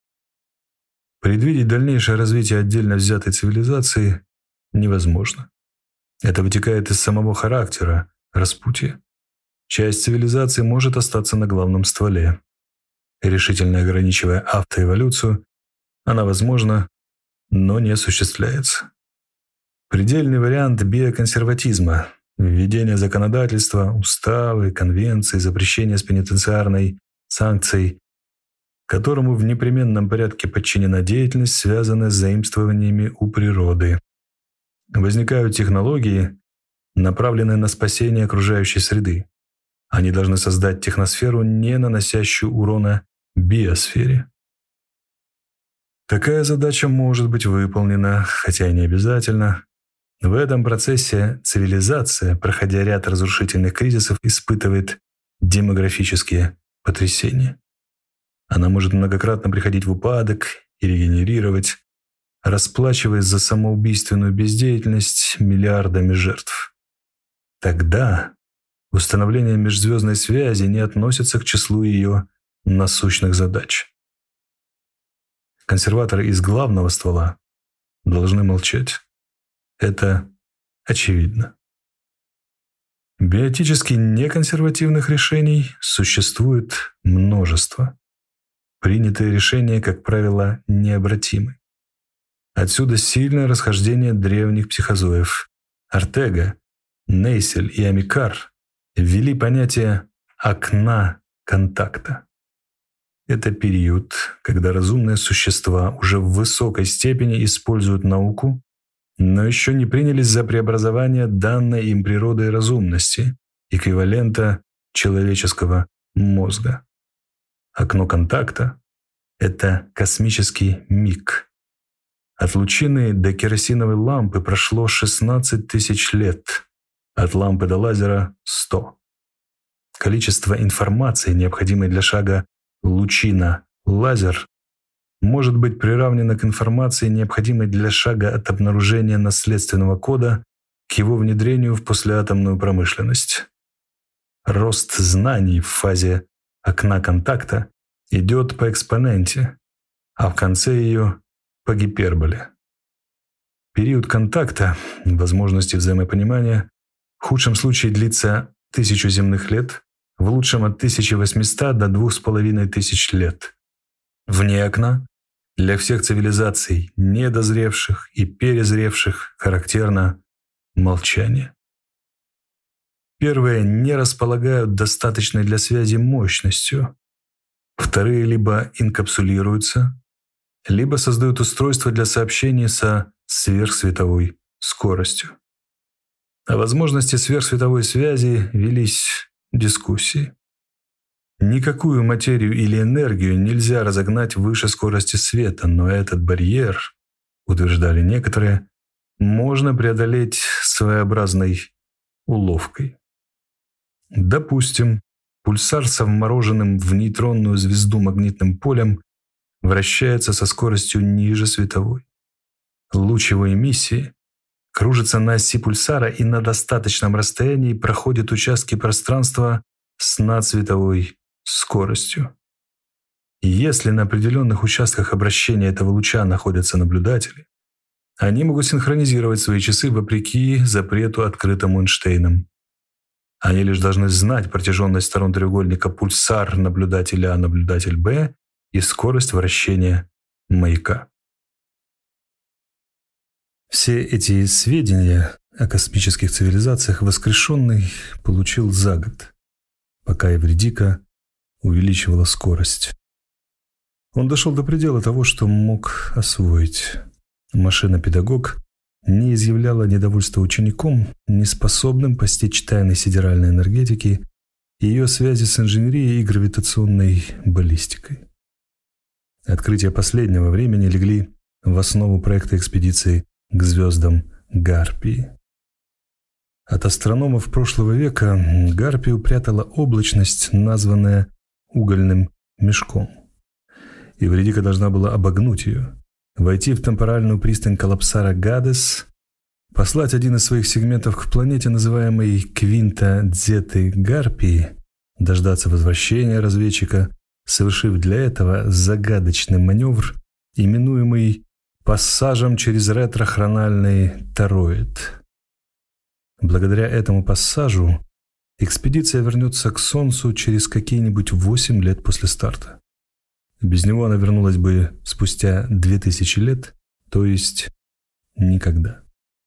Предвидеть дальнейшее развитие отдельно взятой цивилизации невозможно. Это вытекает из самого характера распутья. Часть цивилизации может остаться на главном стволе. Решительно ограничивая автоэволюцию, она возможна, но не осуществляется. Предельный вариант биоконсерватизма – введение законодательства, уставы, конвенции, запрещения с пенитенциарной санкцией, которому в непременном порядке подчинена деятельность, связанная с заимствованиями у природы. Возникают технологии, направленные на спасение окружающей среды. Они должны создать техносферу, не наносящую урона биосфере. Такая задача может быть выполнена, хотя и не обязательно. В этом процессе цивилизация, проходя ряд разрушительных кризисов, испытывает демографические потрясения. Она может многократно приходить в упадок и регенерировать, расплачиваясь за самоубийственную бездеятельность миллиардами жертв. Тогда установление межзвездной связи не относится к числу ее насущных задач. Консерваторы из главного ствола должны молчать. Это очевидно. Биотически неконсервативных решений существует множество. принятые решения, как правило, необратимы. Отсюда сильное расхождение древних психозоев. Ортега, Нейсель и Амикар ввели понятие «окна контакта». Это период, когда разумные существа уже в высокой степени используют науку, но еще не принялись за преобразование данной им природой разумности, эквивалента человеческого мозга. Окно контакта – это космический миг. От лучины до керосиновой лампы прошло 16 тысяч лет, от лампы до лазера – 100. Количество информации, необходимой для шага лучина-лазер, может быть приравнено к информации, необходимой для шага от обнаружения наследственного кода к его внедрению в послеатомную промышленность. Рост знаний в фазе окна контакта идет по экспоненте, а в конце ее – по гиперболе. Период контакта, возможности взаимопонимания, в худшем случае длится 1000 земных лет, в лучшем от 1800 до 2500 лет. Вне окна для всех цивилизаций, недозревших и перезревших, характерно молчание. Первые не располагают достаточной для связи мощностью. Вторые либо инкапсулируются, либо создают устройство для сообщения со сверхсветовой скоростью. О возможности сверхсветовой связи велись дискуссии. Никакую материю или энергию нельзя разогнать выше скорости света, но этот барьер, утверждали некоторые, можно преодолеть своеобразной уловкой. Допустим, пульсар с вмороженным в нейтронную звезду магнитным полем вращается со скоростью ниже световой. Луч его эмиссии кружится на оси пульсара и на достаточном расстоянии проходит участки пространства с надсветовой скоростью. И если на определенных участках обращения этого луча находятся наблюдатели, они могут синхронизировать свои часы вопреки запрету, открытому Эйнштейном. Они лишь должны знать протяженность сторон треугольника пульсар наблюдателя А, наблюдатель Б и скорость вращения маяка. Все эти сведения о космических цивилизациях воскрешенный получил за год, пока Эвридика увеличивала скорость. Он дошел до предела того, что мог освоить. Машина-педагог не изъявляла недовольства учеником, неспособным постичь тайны сидеральной энергетики и ее связи с инженерией и гравитационной баллистикой. Открытия последнего времени легли в основу проекта экспедиции к звездам Гарпии. От астрономов прошлого века Гарпию прятала облачность, названная угольным мешком. Эвридика должна была обогнуть ее, войти в темпоральную пристань коллапсара Гадес, послать один из своих сегментов к планете, называемой Квинта Дзеты Гарпии, дождаться возвращения разведчика, совершив для этого загадочный маневр, именуемый пассажем через ретрохрональный тороид. Благодаря этому пассажу экспедиция вернется к Солнцу через какие-нибудь 8 лет после старта. Без него она вернулась бы спустя 2000 лет, то есть никогда.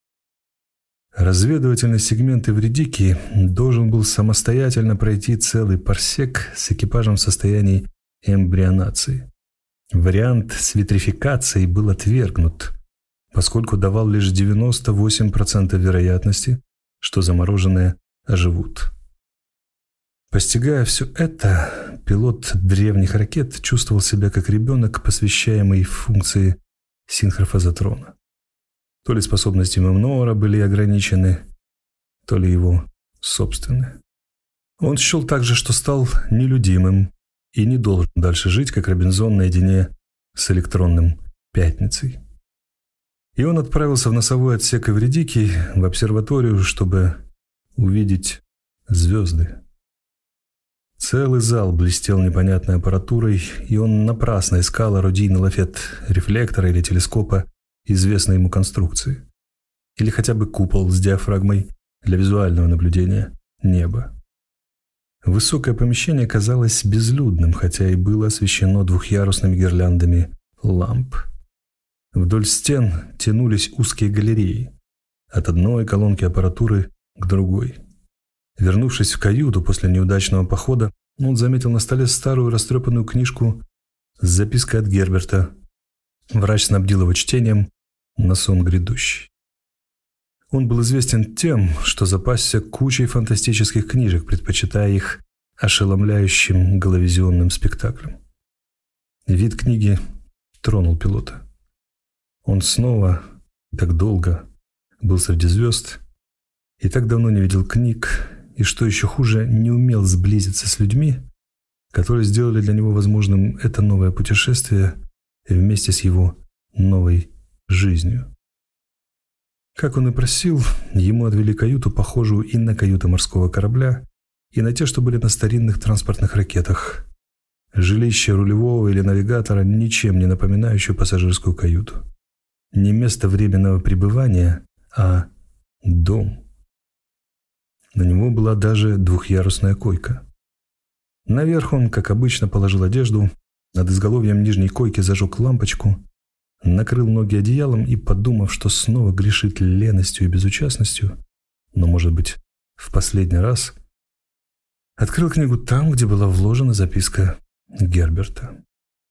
Разведывательный сегмент Эвридики должен был самостоятельно пройти целый парсек с экипажем в состоянии эмбрионации. Вариант с витрификацией был отвергнут, поскольку давал лишь 98% вероятности, что замороженные оживут. Постигая все это, пилот древних ракет чувствовал себя как ребенок, посвящаемый функции синхрофазотрона. То ли способности Мемноора были ограничены, то ли его собственные. Он счел также, что стал нелюдимым и не должен дальше жить, как Робинзон наедине с электронным пятницей. И он отправился в носовой отсек Эвридики, в обсерваторию, чтобы увидеть звезды. Целый зал блестел непонятной аппаратурой, и он напрасно искал орудийный лафет рефлектора или телескопа известной ему конструкции, или хотя бы купол с диафрагмой для визуального наблюдения неба. Высокое помещение казалось безлюдным, хотя и было освещено двухъярусными гирляндами ламп. Вдоль стен тянулись узкие галереи, от одной колонки аппаратуры к другой. Вернувшись в каюту после неудачного похода, он заметил на столе старую растрепанную книжку с запиской от Герберта. Врач снабдил его чтением на сон грядущий. Он был известен тем, что запасся кучей фантастических книжек, предпочитая их ошеломляющим головизионным спектаклем. Вид книги тронул пилота. Он снова так долго был среди звезд и так давно не видел книг, и, что еще хуже, не умел сблизиться с людьми, которые сделали для него возможным это новое путешествие вместе с его новой жизнью. Как он и просил, ему отвели каюту, похожую и на каюту морского корабля, и на те, что были на старинных транспортных ракетах. Жилище рулевого или навигатора, ничем не напоминающее пассажирскую каюту. Не место временного пребывания, а дом. На него была даже двухъярусная койка. Наверх он, как обычно, положил одежду, над изголовьем нижней койки зажег лампочку, накрыл ноги одеялом и, подумав, что снова грешит леностью и безучастностью, но, может быть, в последний раз, открыл книгу там, где была вложена записка Герберта.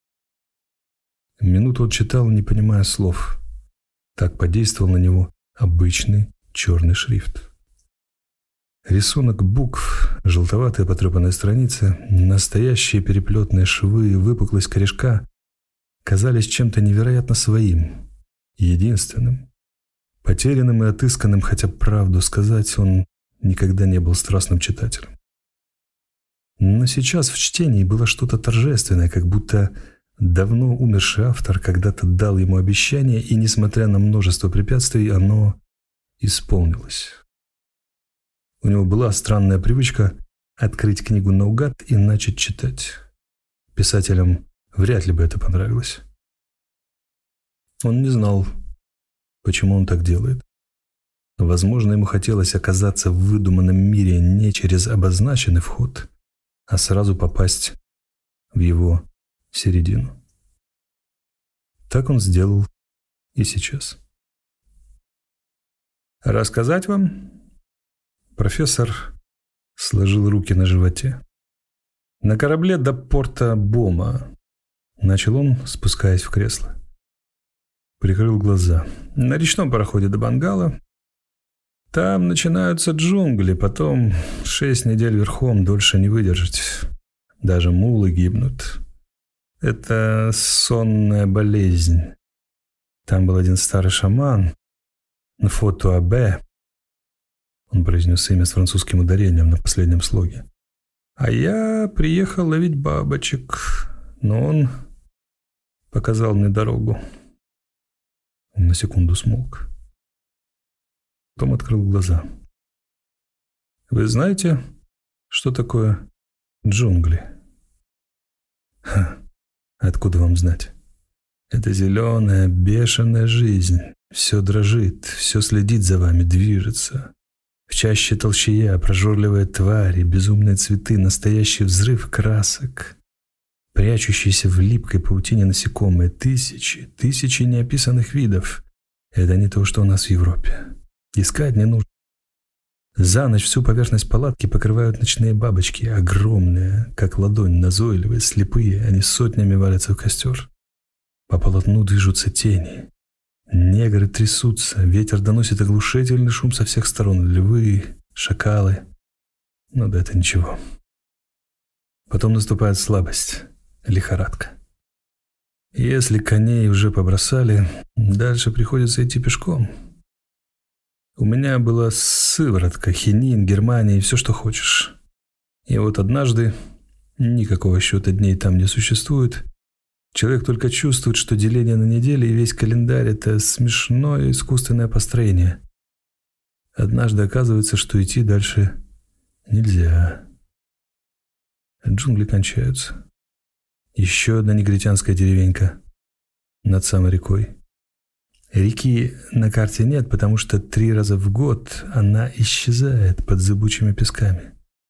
Минуту он читал, не понимая слов. Так подействовал на него обычный черный шрифт. Рисунок букв, желтоватая потрепанная страница, настоящие переплетные швы, выпуклость корешка казались чем-то невероятно своим, единственным, потерянным и отысканным, хотя, правду сказать, он никогда не был страстным читателем. Но сейчас в чтении было что-то торжественное, как будто давно умерший автор когда-то дал ему обещание, и, несмотря на множество препятствий, оно исполнилось. У него была странная привычка открыть книгу наугад и начать читать. Писателям вряд ли бы это понравилось. Он не знал, почему он так делает. Возможно, ему хотелось оказаться в выдуманном мире не через обозначенный вход, а сразу попасть в его середину. Так он сделал и сейчас. «Рассказать вам?» Профессор сложил руки на животе. «На корабле до порта Бома», — начал он, спускаясь в кресло. Прикрыл глаза. «На речном пароходе до Бангала. Там начинаются джунгли, потом 6 недель верхом дольше не выдержать. Даже мулы гибнут. Это сонная болезнь. Там был один старый шаман, Нфотуабе». Он произнес имя с французским ударением на последнем слоге. «А я приехал ловить бабочек, но он показал мне дорогу». Он на секунду смолк. Потом открыл глаза. «Вы знаете, что такое джунгли?» Откуда вам знать? Это зеленая, бешеная жизнь. Все дрожит, все следит за вами, движется. В чаще толщая, прожорливые твари, безумные цветы, настоящий взрыв красок. Прячущиеся в липкой паутине насекомые, тысячи неописанных видов. Это не то, что у нас в Европе. Искать не нужно. За ночь всю поверхность палатки покрывают ночные бабочки, огромные, как ладонь, назойливые, слепые, они сотнями валятся в костер. По полотну движутся тени. Негры трясутся, ветер доносит оглушительный шум со всех сторон, львы, шакалы. Но да это ничего. Потом наступает слабость, лихорадка. Если коней уже побросали, дальше приходится идти пешком. У меня была сыворотка, хинин, Германия и все, что хочешь. И вот однажды, никакого счета дней там не существует, человек только чувствует, что деление на недели и весь календарь – это смешное искусственное построение. Однажды оказывается, что идти дальше нельзя. Джунгли кончаются. Еще одна негритянская деревенька над самой рекой. Реки на карте нет, потому что 3 раза в год она исчезает под зыбучими песками.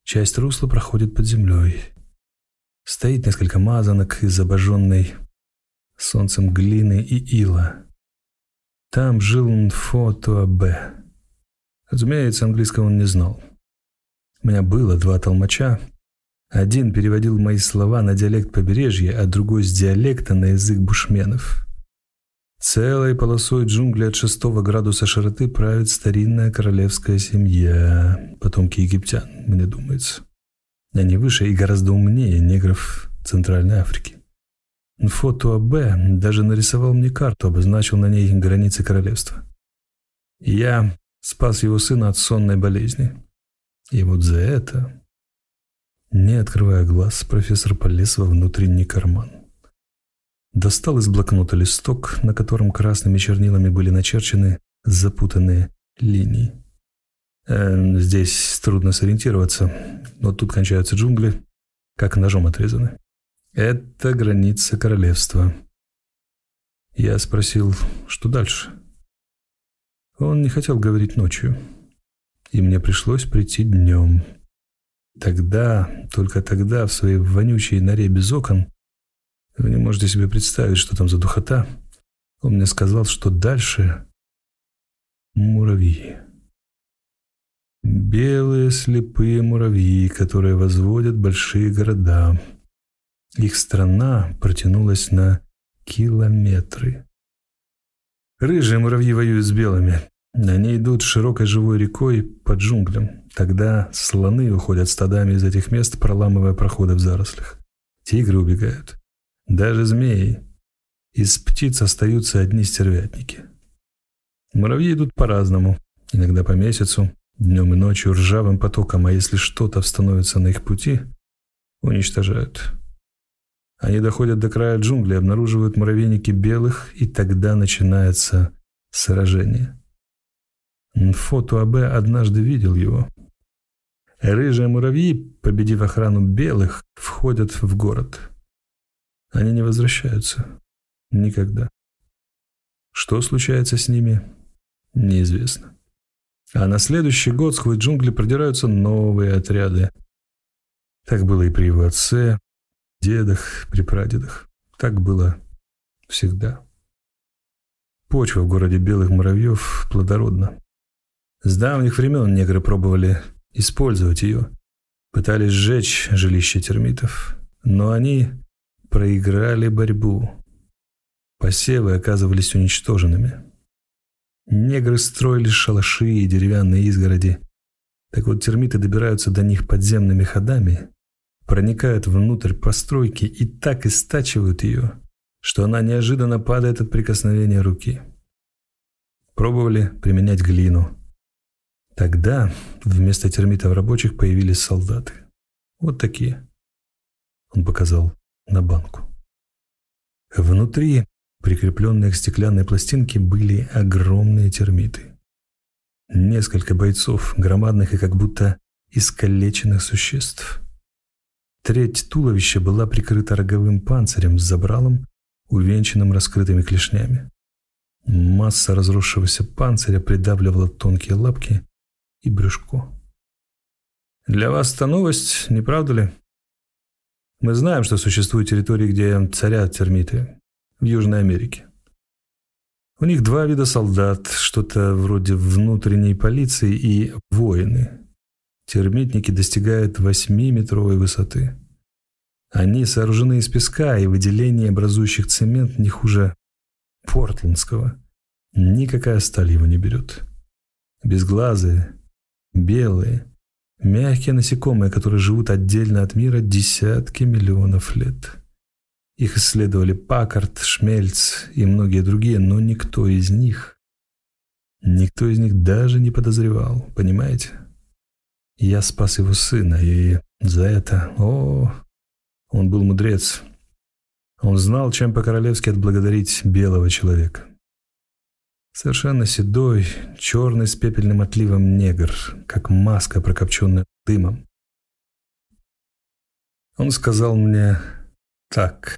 Часть русла проходит под землей. Стоит несколько мазанок из обожженной солнцем глины и ила. Там жил Нфо Туабе. Разумеется, английского он не знал. У меня было 2 толмача. Один переводил мои слова на диалект побережья, а другой с диалекта на язык бушменов. Целой полосой джунглей от 6 градуса широты правит старинная королевская семья, потомки египтян, мне думается. Они выше и гораздо умнее негров Центральной Африки. Нфо Туабе даже нарисовал мне карту, обозначил на ней границы королевства. Я спас его сына от сонной болезни. И вот за это, не открывая глаз, профессор полез во внутренний карман. Достал из блокнота листок, на котором красными чернилами были начерчены запутанные линии. Здесь трудно сориентироваться. Вот тут кончаются джунгли, как ножом отрезаны. Это граница королевства. Я спросил, что дальше. Он не хотел говорить ночью, и мне пришлось прийти днем. Тогда, только тогда, в своей вонючей норе без окон, вы не можете себе представить, что там за духота, он мне сказал, что дальше муравьи. Белые слепые муравьи, которые возводят большие города. Их страна протянулась на километры. Рыжие муравьи воюют с белыми. Они идут широкой живой рекой по джунглям. Тогда слоны уходят стадами из этих мест, проламывая проходы в зарослях. Тигры убегают. Даже змеи. Из птиц остаются одни стервятники. Муравьи идут по-разному. Иногда по месяцу, днем и ночью, ржавым потоком, а если что-то становится на их пути, уничтожают. Они доходят до края джунглей, обнаруживают муравейники белых, и тогда начинается сражение. Нфо Туабе однажды видел его. Рыжие муравьи, победив охрану белых, входят в город. Они не возвращаются. Никогда. Что случается с ними, неизвестно. А на следующий год сквозь джунгли продираются новые отряды. Так было и при его отце, дедах, при прадедах. Так было всегда. Почва в городе белых муравьев плодородна. С давних времен негры пробовали использовать ее. Пытались сжечь жилища термитов. Но они проиграли борьбу. Посевы оказывались уничтоженными. Негры строили шалаши и деревянные изгороди. Так вот, термиты добираются до них подземными ходами, проникают внутрь постройки и так истачивают ее, что она неожиданно падает от прикосновения руки. Пробовали применять глину. Тогда вместо термитов рабочих появились солдаты. Вот такие. Он показал на банку. Внутри, прикрепленные к стеклянной пластинке, были огромные термиты. Несколько бойцов, громадных и как будто искалеченных существ. Треть туловища была прикрыта роговым панцирем с забралом, увенчанным раскрытыми клешнями. Масса разросшегося панциря придавливала тонкие лапки и брюшко. Для вас это новость, не правда ли? Мы знаем, что существуют территории, где царят термиты. В Южной Америке. У них 2 вида солдат, что-то вроде внутренней полиции и воины. Термитники достигают 8-метровой высоты. Они сооружены из песка, и выделения, образующих цемент, не хуже портландского. Никакая сталь его не берет. Безглазые, белые, мягкие насекомые, которые живут отдельно от мира десятки миллионов лет. Их исследовали Паккарт, Шмельц и многие другие, но никто из них даже не подозревал, понимаете? Я спас его сына, и за это, он был мудрец. Он знал, чем по-королевски отблагодарить белого человека. Совершенно седой, черный с пепельным отливом негр, как маска, прокопченная дымом. Он сказал мне так.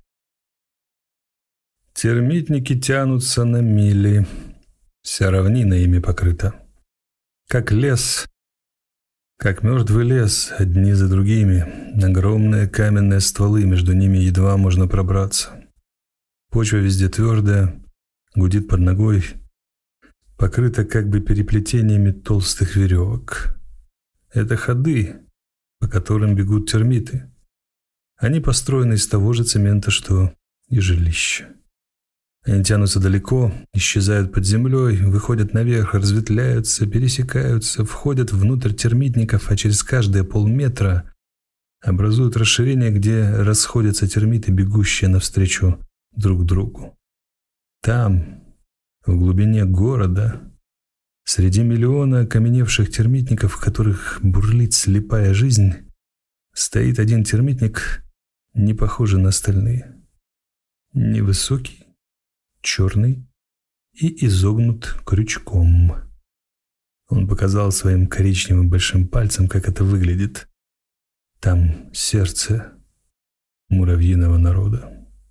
Термитники тянутся на мили. Вся равнина ими покрыта. Как лес, Как мертвый лес, одни за другими, огромные каменные стволы, между ними едва можно пробраться. Почва везде твердая, гудит под ногой, покрыта как бы переплетениями толстых веревок. Это ходы, по которым бегут термиты. Они построены из того же цемента, что и жилище. Они тянутся далеко, исчезают под землей, выходят наверх, разветвляются, пересекаются, входят внутрь термитников, а через каждые полметра образуют расширение, где расходятся термиты, бегущие навстречу друг другу. Там, в глубине города, среди миллиона окаменевших термитников, в которых бурлит слепая жизнь, стоит один термитник, не похожий на остальные. Невысокий, черный и изогнут крючком. Он показал своим коричневым большим пальцем, как это выглядит. Там сердце муравьиного народа.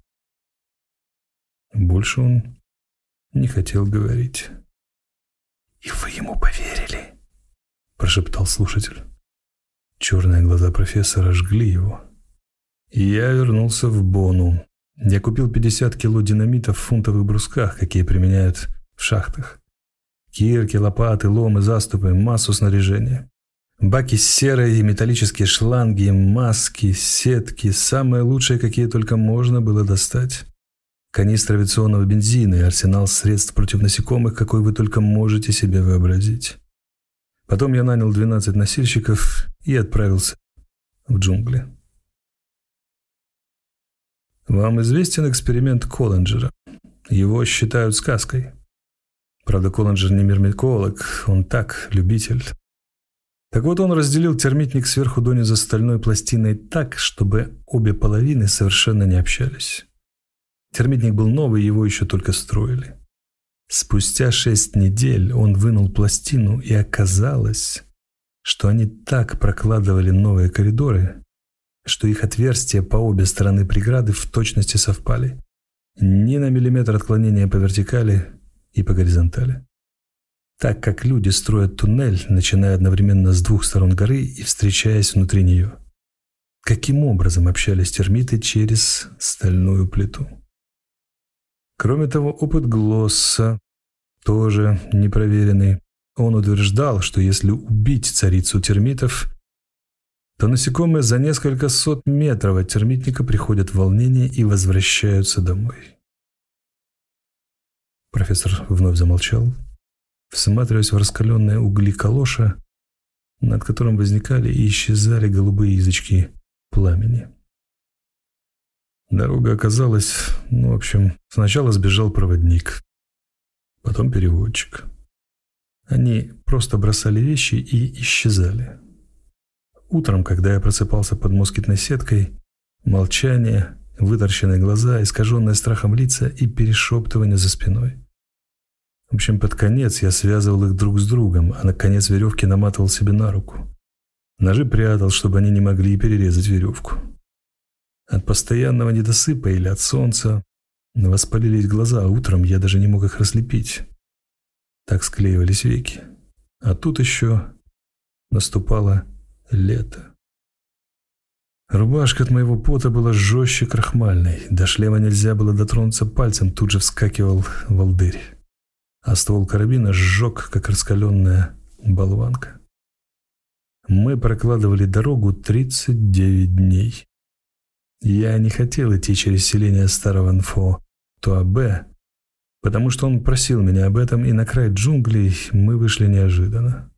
Больше он не хотел говорить. «И вы ему поверили?» – прошептал слушатель. Черные глаза профессора жгли его. И я вернулся в Бону. Я купил 50 кило динамита в фунтовых брусках, какие применяют в шахтах. Кирки, лопаты, ломы, заступы, массу снаряжения. Баки с серой и металлические шланги, маски, сетки, самые лучшие, какие только можно было достать. Канистра авиационного бензина и арсенал средств против насекомых, какой вы только можете себе вообразить. Потом я нанял 12 носильщиков и отправился в джунгли. Вам известен эксперимент Коллинджера? Его считают сказкой. Правда, Коллинджер не мирмиколог, он так, любитель. Так вот, он разделил термитник сверху донизу стальной пластиной так, чтобы обе половины совершенно не общались. Термитник был новый, его еще только строили. Спустя 6 недель он вынул пластину, и оказалось, что они так прокладывали новые коридоры, что их отверстия по обе стороны преграды в точности совпали. Ни на миллиметр отклонения по вертикали и по горизонтали. Так как люди строят туннель, начиная одновременно с двух сторон горы и встречаясь внутри нее. Каким образом общались термиты через стальную плиту? Кроме того, опыт Глосса, тоже непроверенный. Он утверждал, что если убить царицу термитов, то насекомые за несколько сот метров от термитника приходят в волнение и возвращаются домой. Профессор вновь замолчал, всматриваясь в раскаленные угли калоша, над которым возникали и исчезали голубые язычки пламени. Дорога оказалась, в общем, сначала сбежал проводник, потом переводчик. Они просто бросали вещи и исчезали. Утром, когда я просыпался под москитной сеткой, молчание, вытаращенные глаза, искаженные страхом лица и перешептывание за спиной. В общем, под конец я связывал их друг с другом, а на конец веревки наматывал себе на руку. Ножи прятал, чтобы они не могли перерезать веревку. От постоянного недосыпа или от солнца воспалились глаза, а утром я даже не мог их разлепить. Так склеивались веки. А тут еще наступало лето. Рубашка от моего пота была жестче крахмальной. До шлема нельзя было дотронуться пальцем, тут же вскакивал волдырь. А ствол карабина сжег, как раскаленная болванка. Мы прокладывали дорогу 39 дней. Я не хотел идти через селение Старого Нфо Туабе, потому что он просил меня об этом, и на край джунглей мы вышли неожиданно.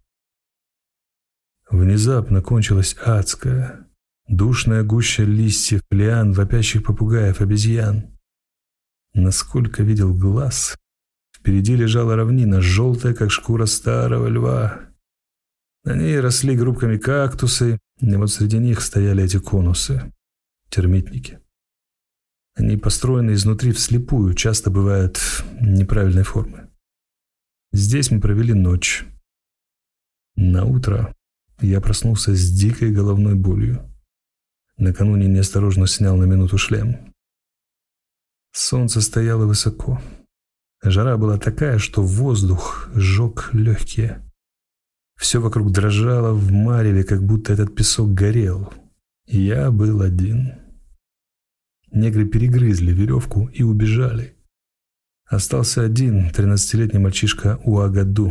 Внезапно кончилась адская, душная гуща листьев, лиан, вопящих попугаев, обезьян. Насколько видел глаз, впереди лежала равнина, желтая, как шкура старого льва. На ней росли группками кактусы, и вот среди них стояли эти конусы, термитники. Они построены изнутри вслепую, часто бывают неправильной формы. Здесь мы провели ночь. Наутро я проснулся с дикой головной болью. Накануне неосторожно снял на минуту шлем. Солнце стояло высоко. Жара была такая, что воздух сжег легкие. Все вокруг дрожало в мареве, как будто этот песок горел. Я был один. Негры перегрызли веревку и убежали. Остался один 13-летний мальчишка Уагаду.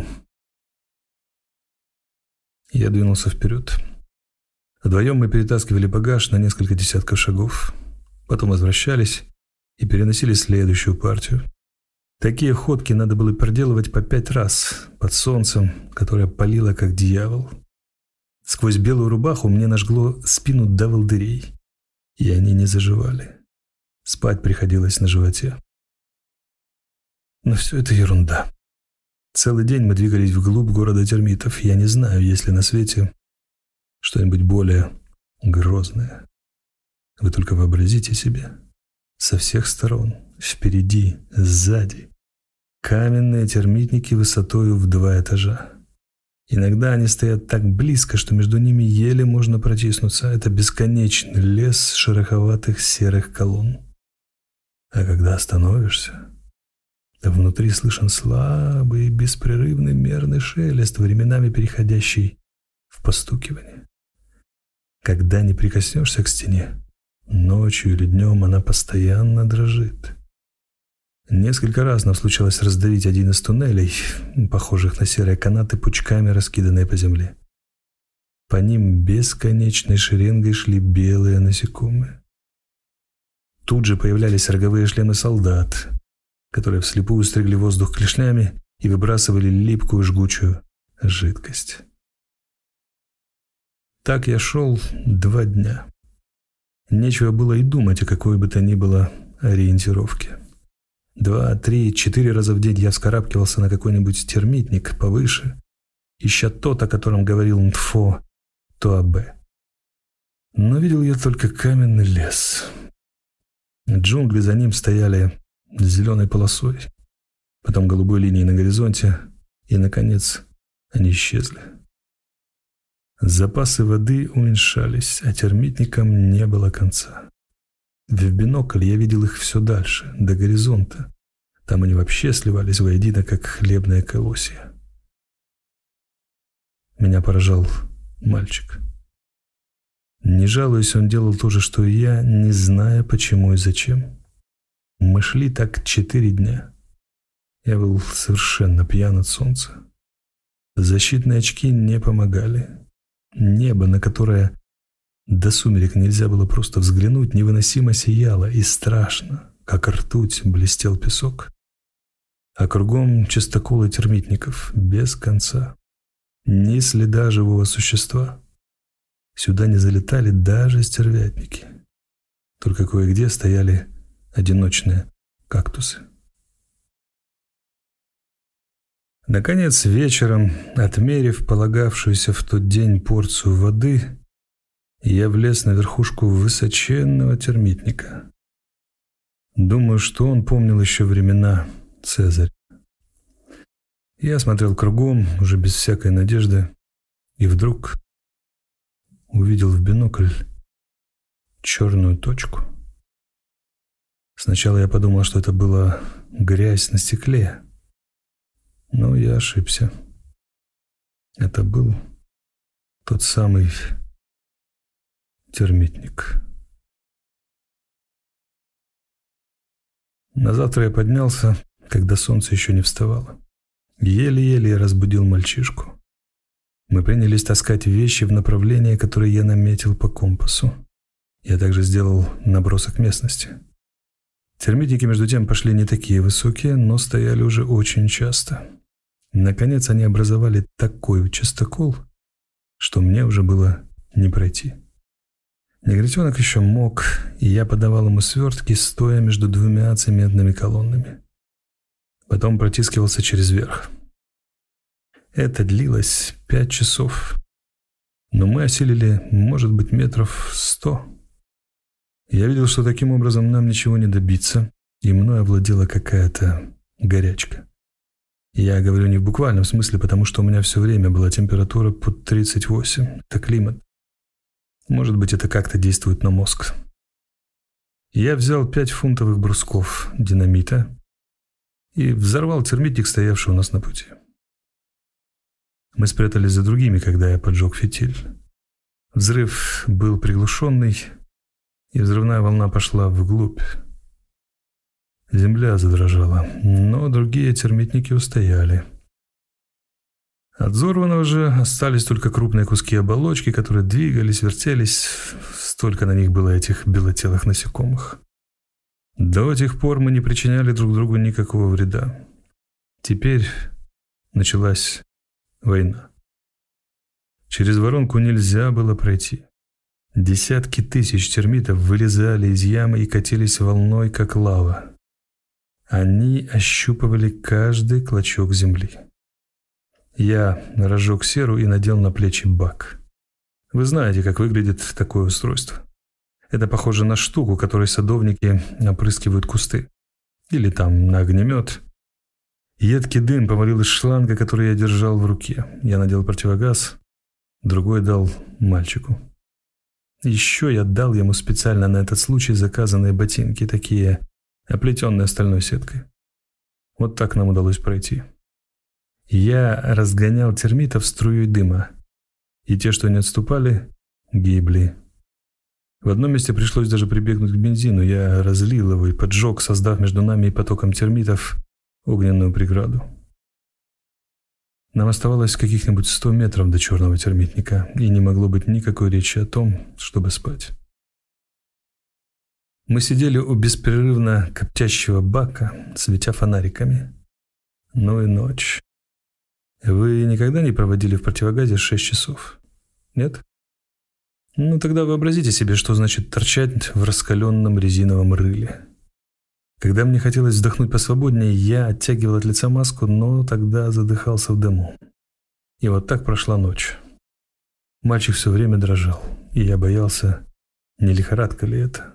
Я двинулся вперед. Вдвоем мы перетаскивали багаж на несколько десятков шагов. Потом возвращались и переносили следующую партию. Такие ходки надо было проделывать по 5 раз под солнцем, которое палило как дьявол. Сквозь белую рубаху мне нажгло спину до волдырей, и они не заживали. Спать приходилось на животе. Но все это ерунда. Целый день мы двигались вглубь города термитов. Я не знаю, есть ли на свете что-нибудь более грозное. Вы только вообразите себе. Со всех сторон, впереди, сзади. Каменные термитники высотою в 2 этажа. Иногда они стоят так близко, что между ними еле можно протиснуться. Это бесконечный лес шероховатых серых колонн. А когда остановишься, то внутри слышен слабый, беспрерывный мерный шелест, временами переходящий в постукивание. Когда не прикоснешься к стене, ночью или днем она постоянно дрожит. Несколько раз нам случалось раздавить один из туннелей, похожих на серые канаты, пучками, раскиданные по земле. По ним бесконечной шеренгой шли белые насекомые. Тут же появлялись роговые шлемы солдат, которые вслепую стригли воздух клешнями и выбрасывали липкую жгучую жидкость. Так я шел 2 дня. Нечего было и думать о какой бы то ни было ориентировке. 2, 3, 4 раза в день я вскарабкивался на какой-нибудь термитник повыше, ища тот, о котором говорил Нтфо Туабе. Но видел я только каменный лес. Джунгли за ним стояли зеленой полосой, потом голубой линией на горизонте, и, наконец, они исчезли. Запасы воды уменьшались, а термитникам не было конца. В бинокль я видел их все дальше, до горизонта. Там они вообще сливались воедино, как хлебные колосья. Меня поражал мальчик. Не жалуясь, он делал то же, что и я, не зная, почему и зачем. Мы шли так 4 дня. Я был совершенно пьян от солнца. Защитные очки не помогали. Небо, на которое до сумерек нельзя было просто взглянуть, невыносимо сияло, и страшно, как ртуть, блестел песок. А кругом частоколы термитников без конца. Ни следа живого существа. Сюда не залетали даже стервятники. Только кое-где стояли одиночные кактусы. Наконец, вечером, отмерив полагавшуюся в тот день порцию воды, я влез на верхушку высоченного термитника. Думаю, что он помнил еще времена Цезаря. Я смотрел кругом, уже без всякой надежды, и вдруг увидел в бинокль черную точку. Сначала я подумал, что это была грязь на стекле, но я ошибся. Это был тот самый термитник. На завтра я поднялся, когда солнце еще не вставало. Еле-еле я разбудил мальчишку. Мы принялись таскать вещи в направлении, которое я наметил по компасу. Я также сделал набросок местности. Термитники, между тем, пошли не такие высокие, но стояли уже очень часто. Наконец, они образовали такой частокол, что мне уже было не пройти. Негритенок еще мог, и я подавал ему свертки, стоя между 2 цементными колоннами. Потом протискивался через верх. Это длилось 5 часов, но мы осилили, может быть, 100 метров. Я видел, что таким образом нам ничего не добиться, и мной овладела какая-то горячка. Я говорю не в буквальном смысле, потому что у меня все время была температура под 38. Это климат. Может быть, это как-то действует на мозг. Я взял 5-фунтовых брусков динамита и взорвал термитник, стоявший у нас на пути. Мы спрятались за другими, когда я поджег фитиль. Взрыв был приглушенный, и взрывная волна пошла вглубь. Земля задрожала, но другие термитники устояли. От взорванного же остались только крупные куски оболочки, которые двигались, вертелись. Столько на них было этих белотелых насекомых. До тех пор мы не причиняли друг другу никакого вреда. Теперь началась война. Через воронку нельзя было пройти. Десятки тысяч термитов вылезали из ямы и катились волной, как лава. Они ощупывали каждый клочок земли. Я разжег серу и надел на плечи бак. Вы знаете, как выглядит такое устройство. Это похоже на штуку, которой садовники опрыскивают кусты. Или там на огнемет. Едкий дым повалил из шланга, который я держал в руке. Я надел противогаз, другой дал мальчику. Еще я дал ему специально на этот случай заказанные ботинки, такие оплетенные стальной сеткой. Вот так нам удалось пройти. Я разгонял термитов струей дыма, и те, что не отступали, гибли. В одном месте пришлось даже прибегнуть к бензину. Я разлил его и поджег, создав между нами и потоком термитов огненную преграду. Нам оставалось каких-нибудь 100 метров до черного термитника, и не могло быть никакой речи о том, чтобы спать. Мы сидели у беспрерывно коптящего бака, светя фонариками. Ну и ночь. Вы никогда не проводили в противогазе 6 часов? Нет? Ну тогда вообразите себе, что значит торчать в раскаленном резиновом рыле. Когда мне хотелось вздохнуть посвободнее, я оттягивал от лица маску, но тогда задыхался в дыму. И вот так прошла ночь. Мальчик все время дрожал, и я боялся, не лихорадка ли это.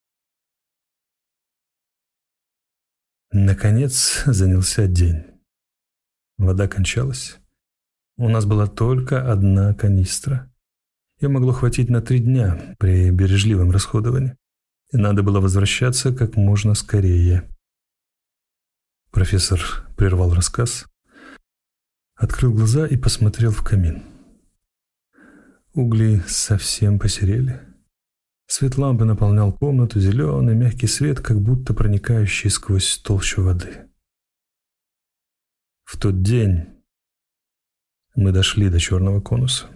Наконец занялся день. Вода кончалась. У нас была только одна канистра. Ее могло хватить на 3 дня при бережливом расходовании. И надо было возвращаться как можно скорее. Профессор прервал рассказ, открыл глаза и посмотрел в камин. Угли совсем посерели. Свет лампы наполнял комнату, зеленый мягкий свет, как будто проникающий сквозь толщу воды. В тот день мы дошли до черного конуса.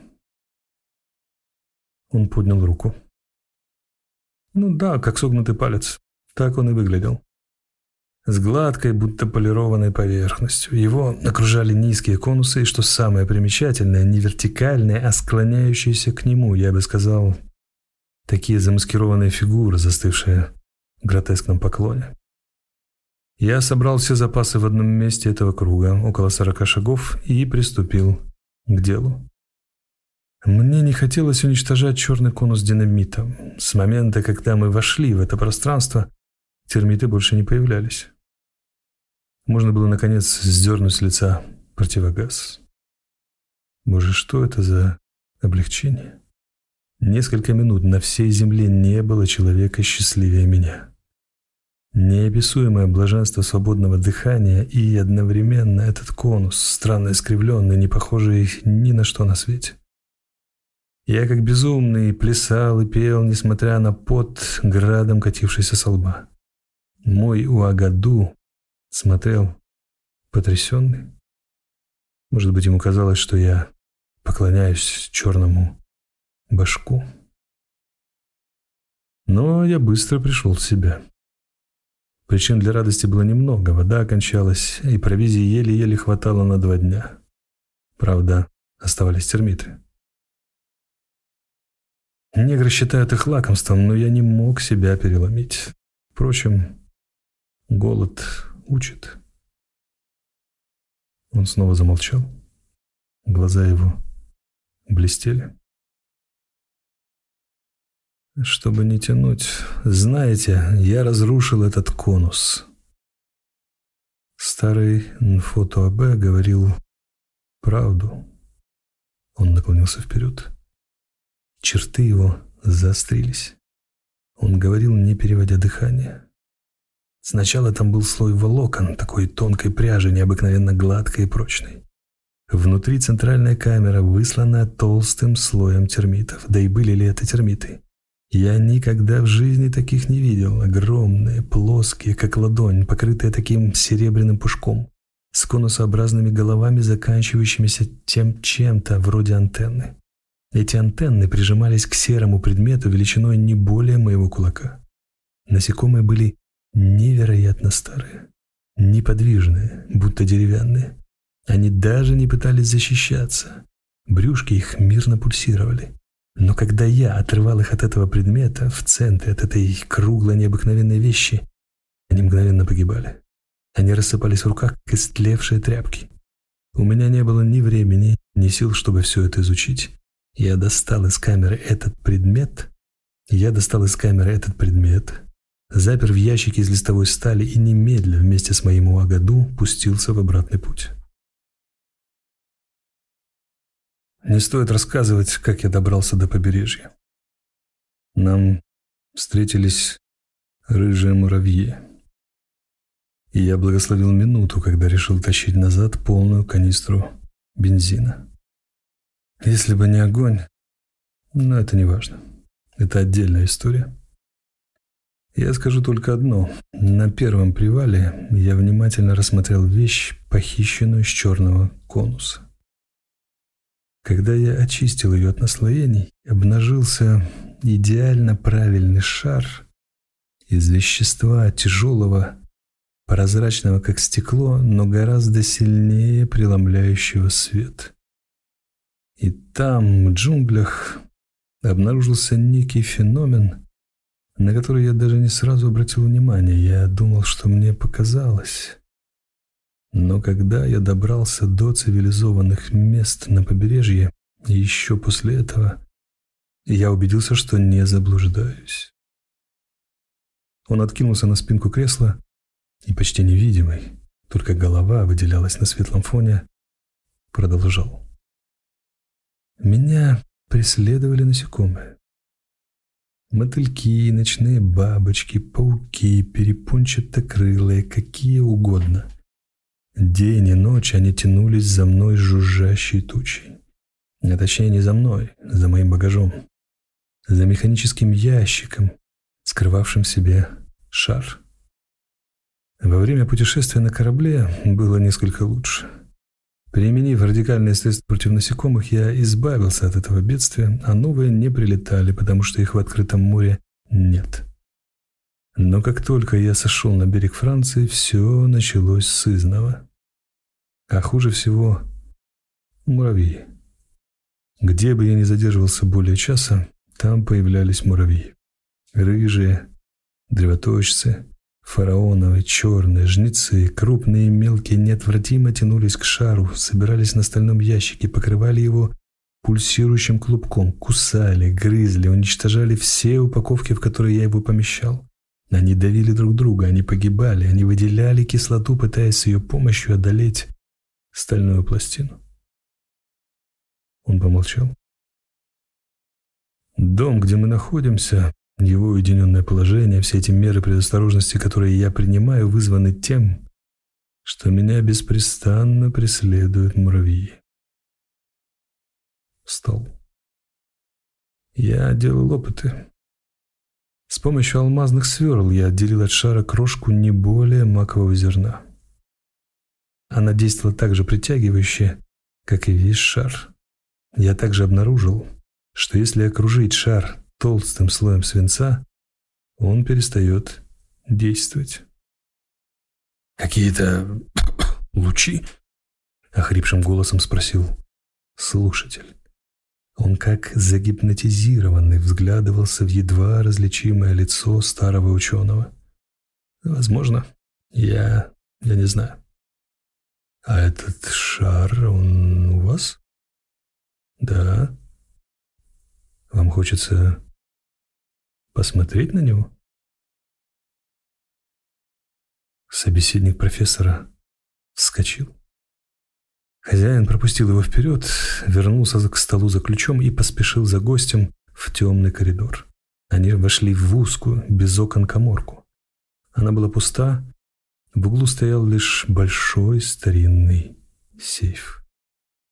Он поднял руку. Ну да, как согнутый палец. Так он и выглядел. С гладкой, будто полированной поверхностью. Его окружали низкие конусы, и, что самое примечательное, не вертикальные, а склоняющиеся к нему, я бы сказал, такие замаскированные фигуры, застывшие в гротескном поклоне. Я собрал все запасы в одном месте этого круга, около 40 шагов, и приступил к делу. Мне не хотелось уничтожать черный конус динамитом. С момента, когда мы вошли в это пространство, термиты больше не появлялись. Можно было, наконец, сдернуть с лица противогаз. Боже, что это за облегчение? Несколько минут на всей земле не было человека счастливее меня. Неописуемое блаженство свободного дыхания и одновременно этот конус, странно искривленный, не похожий ни на что на свете. Я как безумный плясал и пел, несмотря на пот, градом катившийся со лба. Мой Уагаду смотрел потрясенный. Может быть, ему казалось, что я поклоняюсь черному башку. Но я быстро пришел в себя. Причин для радости было немного. Вода кончалась, и провизии еле-еле хватало на 2 дня. Правда, оставались термиты. Негры считают их лакомством, но я не мог себя переломить. Впрочем, голод учит. Он снова замолчал. Глаза его блестели. Чтобы не тянуть, знаете, я разрушил этот конус. Старый Нфото-Абе говорил правду. Он наклонился вперед. Черты его заострились. Он говорил, не переводя дыхание. Сначала там был слой волокон, такой тонкой пряжи, необыкновенно гладкой и прочной. Внутри центральная камера, выслана толстым слоем термитов. Да и были ли это термиты? Я никогда в жизни таких не видел. Огромные, плоские, как ладонь, покрытые таким серебряным пушком, с конусообразными головами, заканчивающимися тем чем-то вроде антенны. Эти антенны прижимались к серому предмету величиной не более моего кулака. Насекомые были невероятно старые, неподвижные, будто деревянные. Они даже не пытались защищаться. Брюшки их мирно пульсировали. Но когда я отрывал их от этого предмета, в центре, от этой круглой необыкновенной вещи, они мгновенно погибали. Они рассыпались в руках, как истлевшие тряпки. У меня не было ни времени, ни сил, чтобы все это изучить. Я достал из камеры этот предмет, запер в ящике из листовой стали и немедля вместе с моим Уагаду пустился в обратный путь. Не стоит рассказывать, как я добрался до побережья. Нам встретились рыжие муравьи, и я благословил минуту, когда решил тащить назад полную канистру бензина. Если бы не огонь, но это не важно. Это отдельная история. Я скажу только одно. На первом привале я внимательно рассмотрел вещь, похищенную с черного конуса. Когда я очистил ее от наслоений, обнажился идеально правильный шар из вещества тяжелого, прозрачного как стекло, но гораздо сильнее преломляющего свет. И там, в джунглях, обнаружился некий феномен, на который я даже не сразу обратил внимание. Я думал, что мне показалось. Но когда я добрался до цивилизованных мест на побережье, и еще после этого, я убедился, что не заблуждаюсь. Он откинулся на спинку кресла и, почти невидимый, только голова выделялась на светлом фоне, продолжал. Меня преследовали насекомые. Мотыльки, ночные бабочки, пауки, перепончатокрылые, какие угодно. День и ночь они тянулись за мной жужжащей тучей. А точнее не за мной, за моим багажом. За механическим ящиком, скрывавшим в себе шар. Во время путешествия на корабле было несколько лучше. Применив радикальные средства против насекомых, я избавился от этого бедствия, а новые не прилетали, потому что их в открытом море нет. Но как только я сошел на берег Франции, все началось сызнова. А хуже всего муравьи. Где бы я ни задерживался более часа, там появлялись муравьи. Рыжие, древоточцы, фараоновые, черные, жнецы, крупные и мелкие неотвратимо тянулись к шару, собирались на стальном ящике, покрывали его пульсирующим клубком, кусали, грызли, уничтожали все упаковки, в которые я его помещал. Они давили друг друга, они погибали, они выделяли кислоту, пытаясь с ее помощью одолеть стальную пластину. Он помолчал. Дом, где мы находимся, его уединенное положение, все эти меры предосторожности, которые я принимаю, вызваны тем, что меня беспрестанно преследуют муравьи. Встал. Я делал опыты. С помощью алмазных сверл я отделил от шара крошку не более макового зерна. Она действовала так же притягивающе, как и весь шар. Я также обнаружил, что если окружить шар толстым слоем свинца, он перестает действовать. «Какие-то лучи?» — охрипшим голосом спросил слушатель. Он, как загипнотизированный, взглядывался в едва различимое лицо старого ученого. «Возможно. Я не знаю». «А этот шар, он у вас?» «Да». «Вам хочется посмотреть на него?» Собеседник профессора вскочил. Хозяин пропустил его вперед, вернулся к столу за ключом и поспешил за гостем в темный коридор. Они вошли в узкую, без окон каморку. Она была пуста, в углу стоял лишь большой старинный сейф.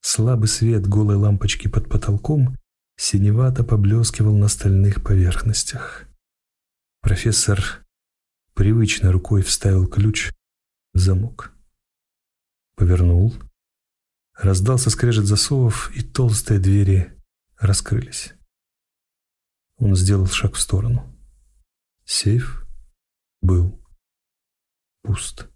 Слабый свет голой лампочки под потолком синевато поблескивал на стальных поверхностях. Профессор привычно рукой вставил ключ в замок. Повернул. Раздался скрежет засовов, и толстые двери раскрылись. Он сделал шаг в сторону. Сейф был пуст.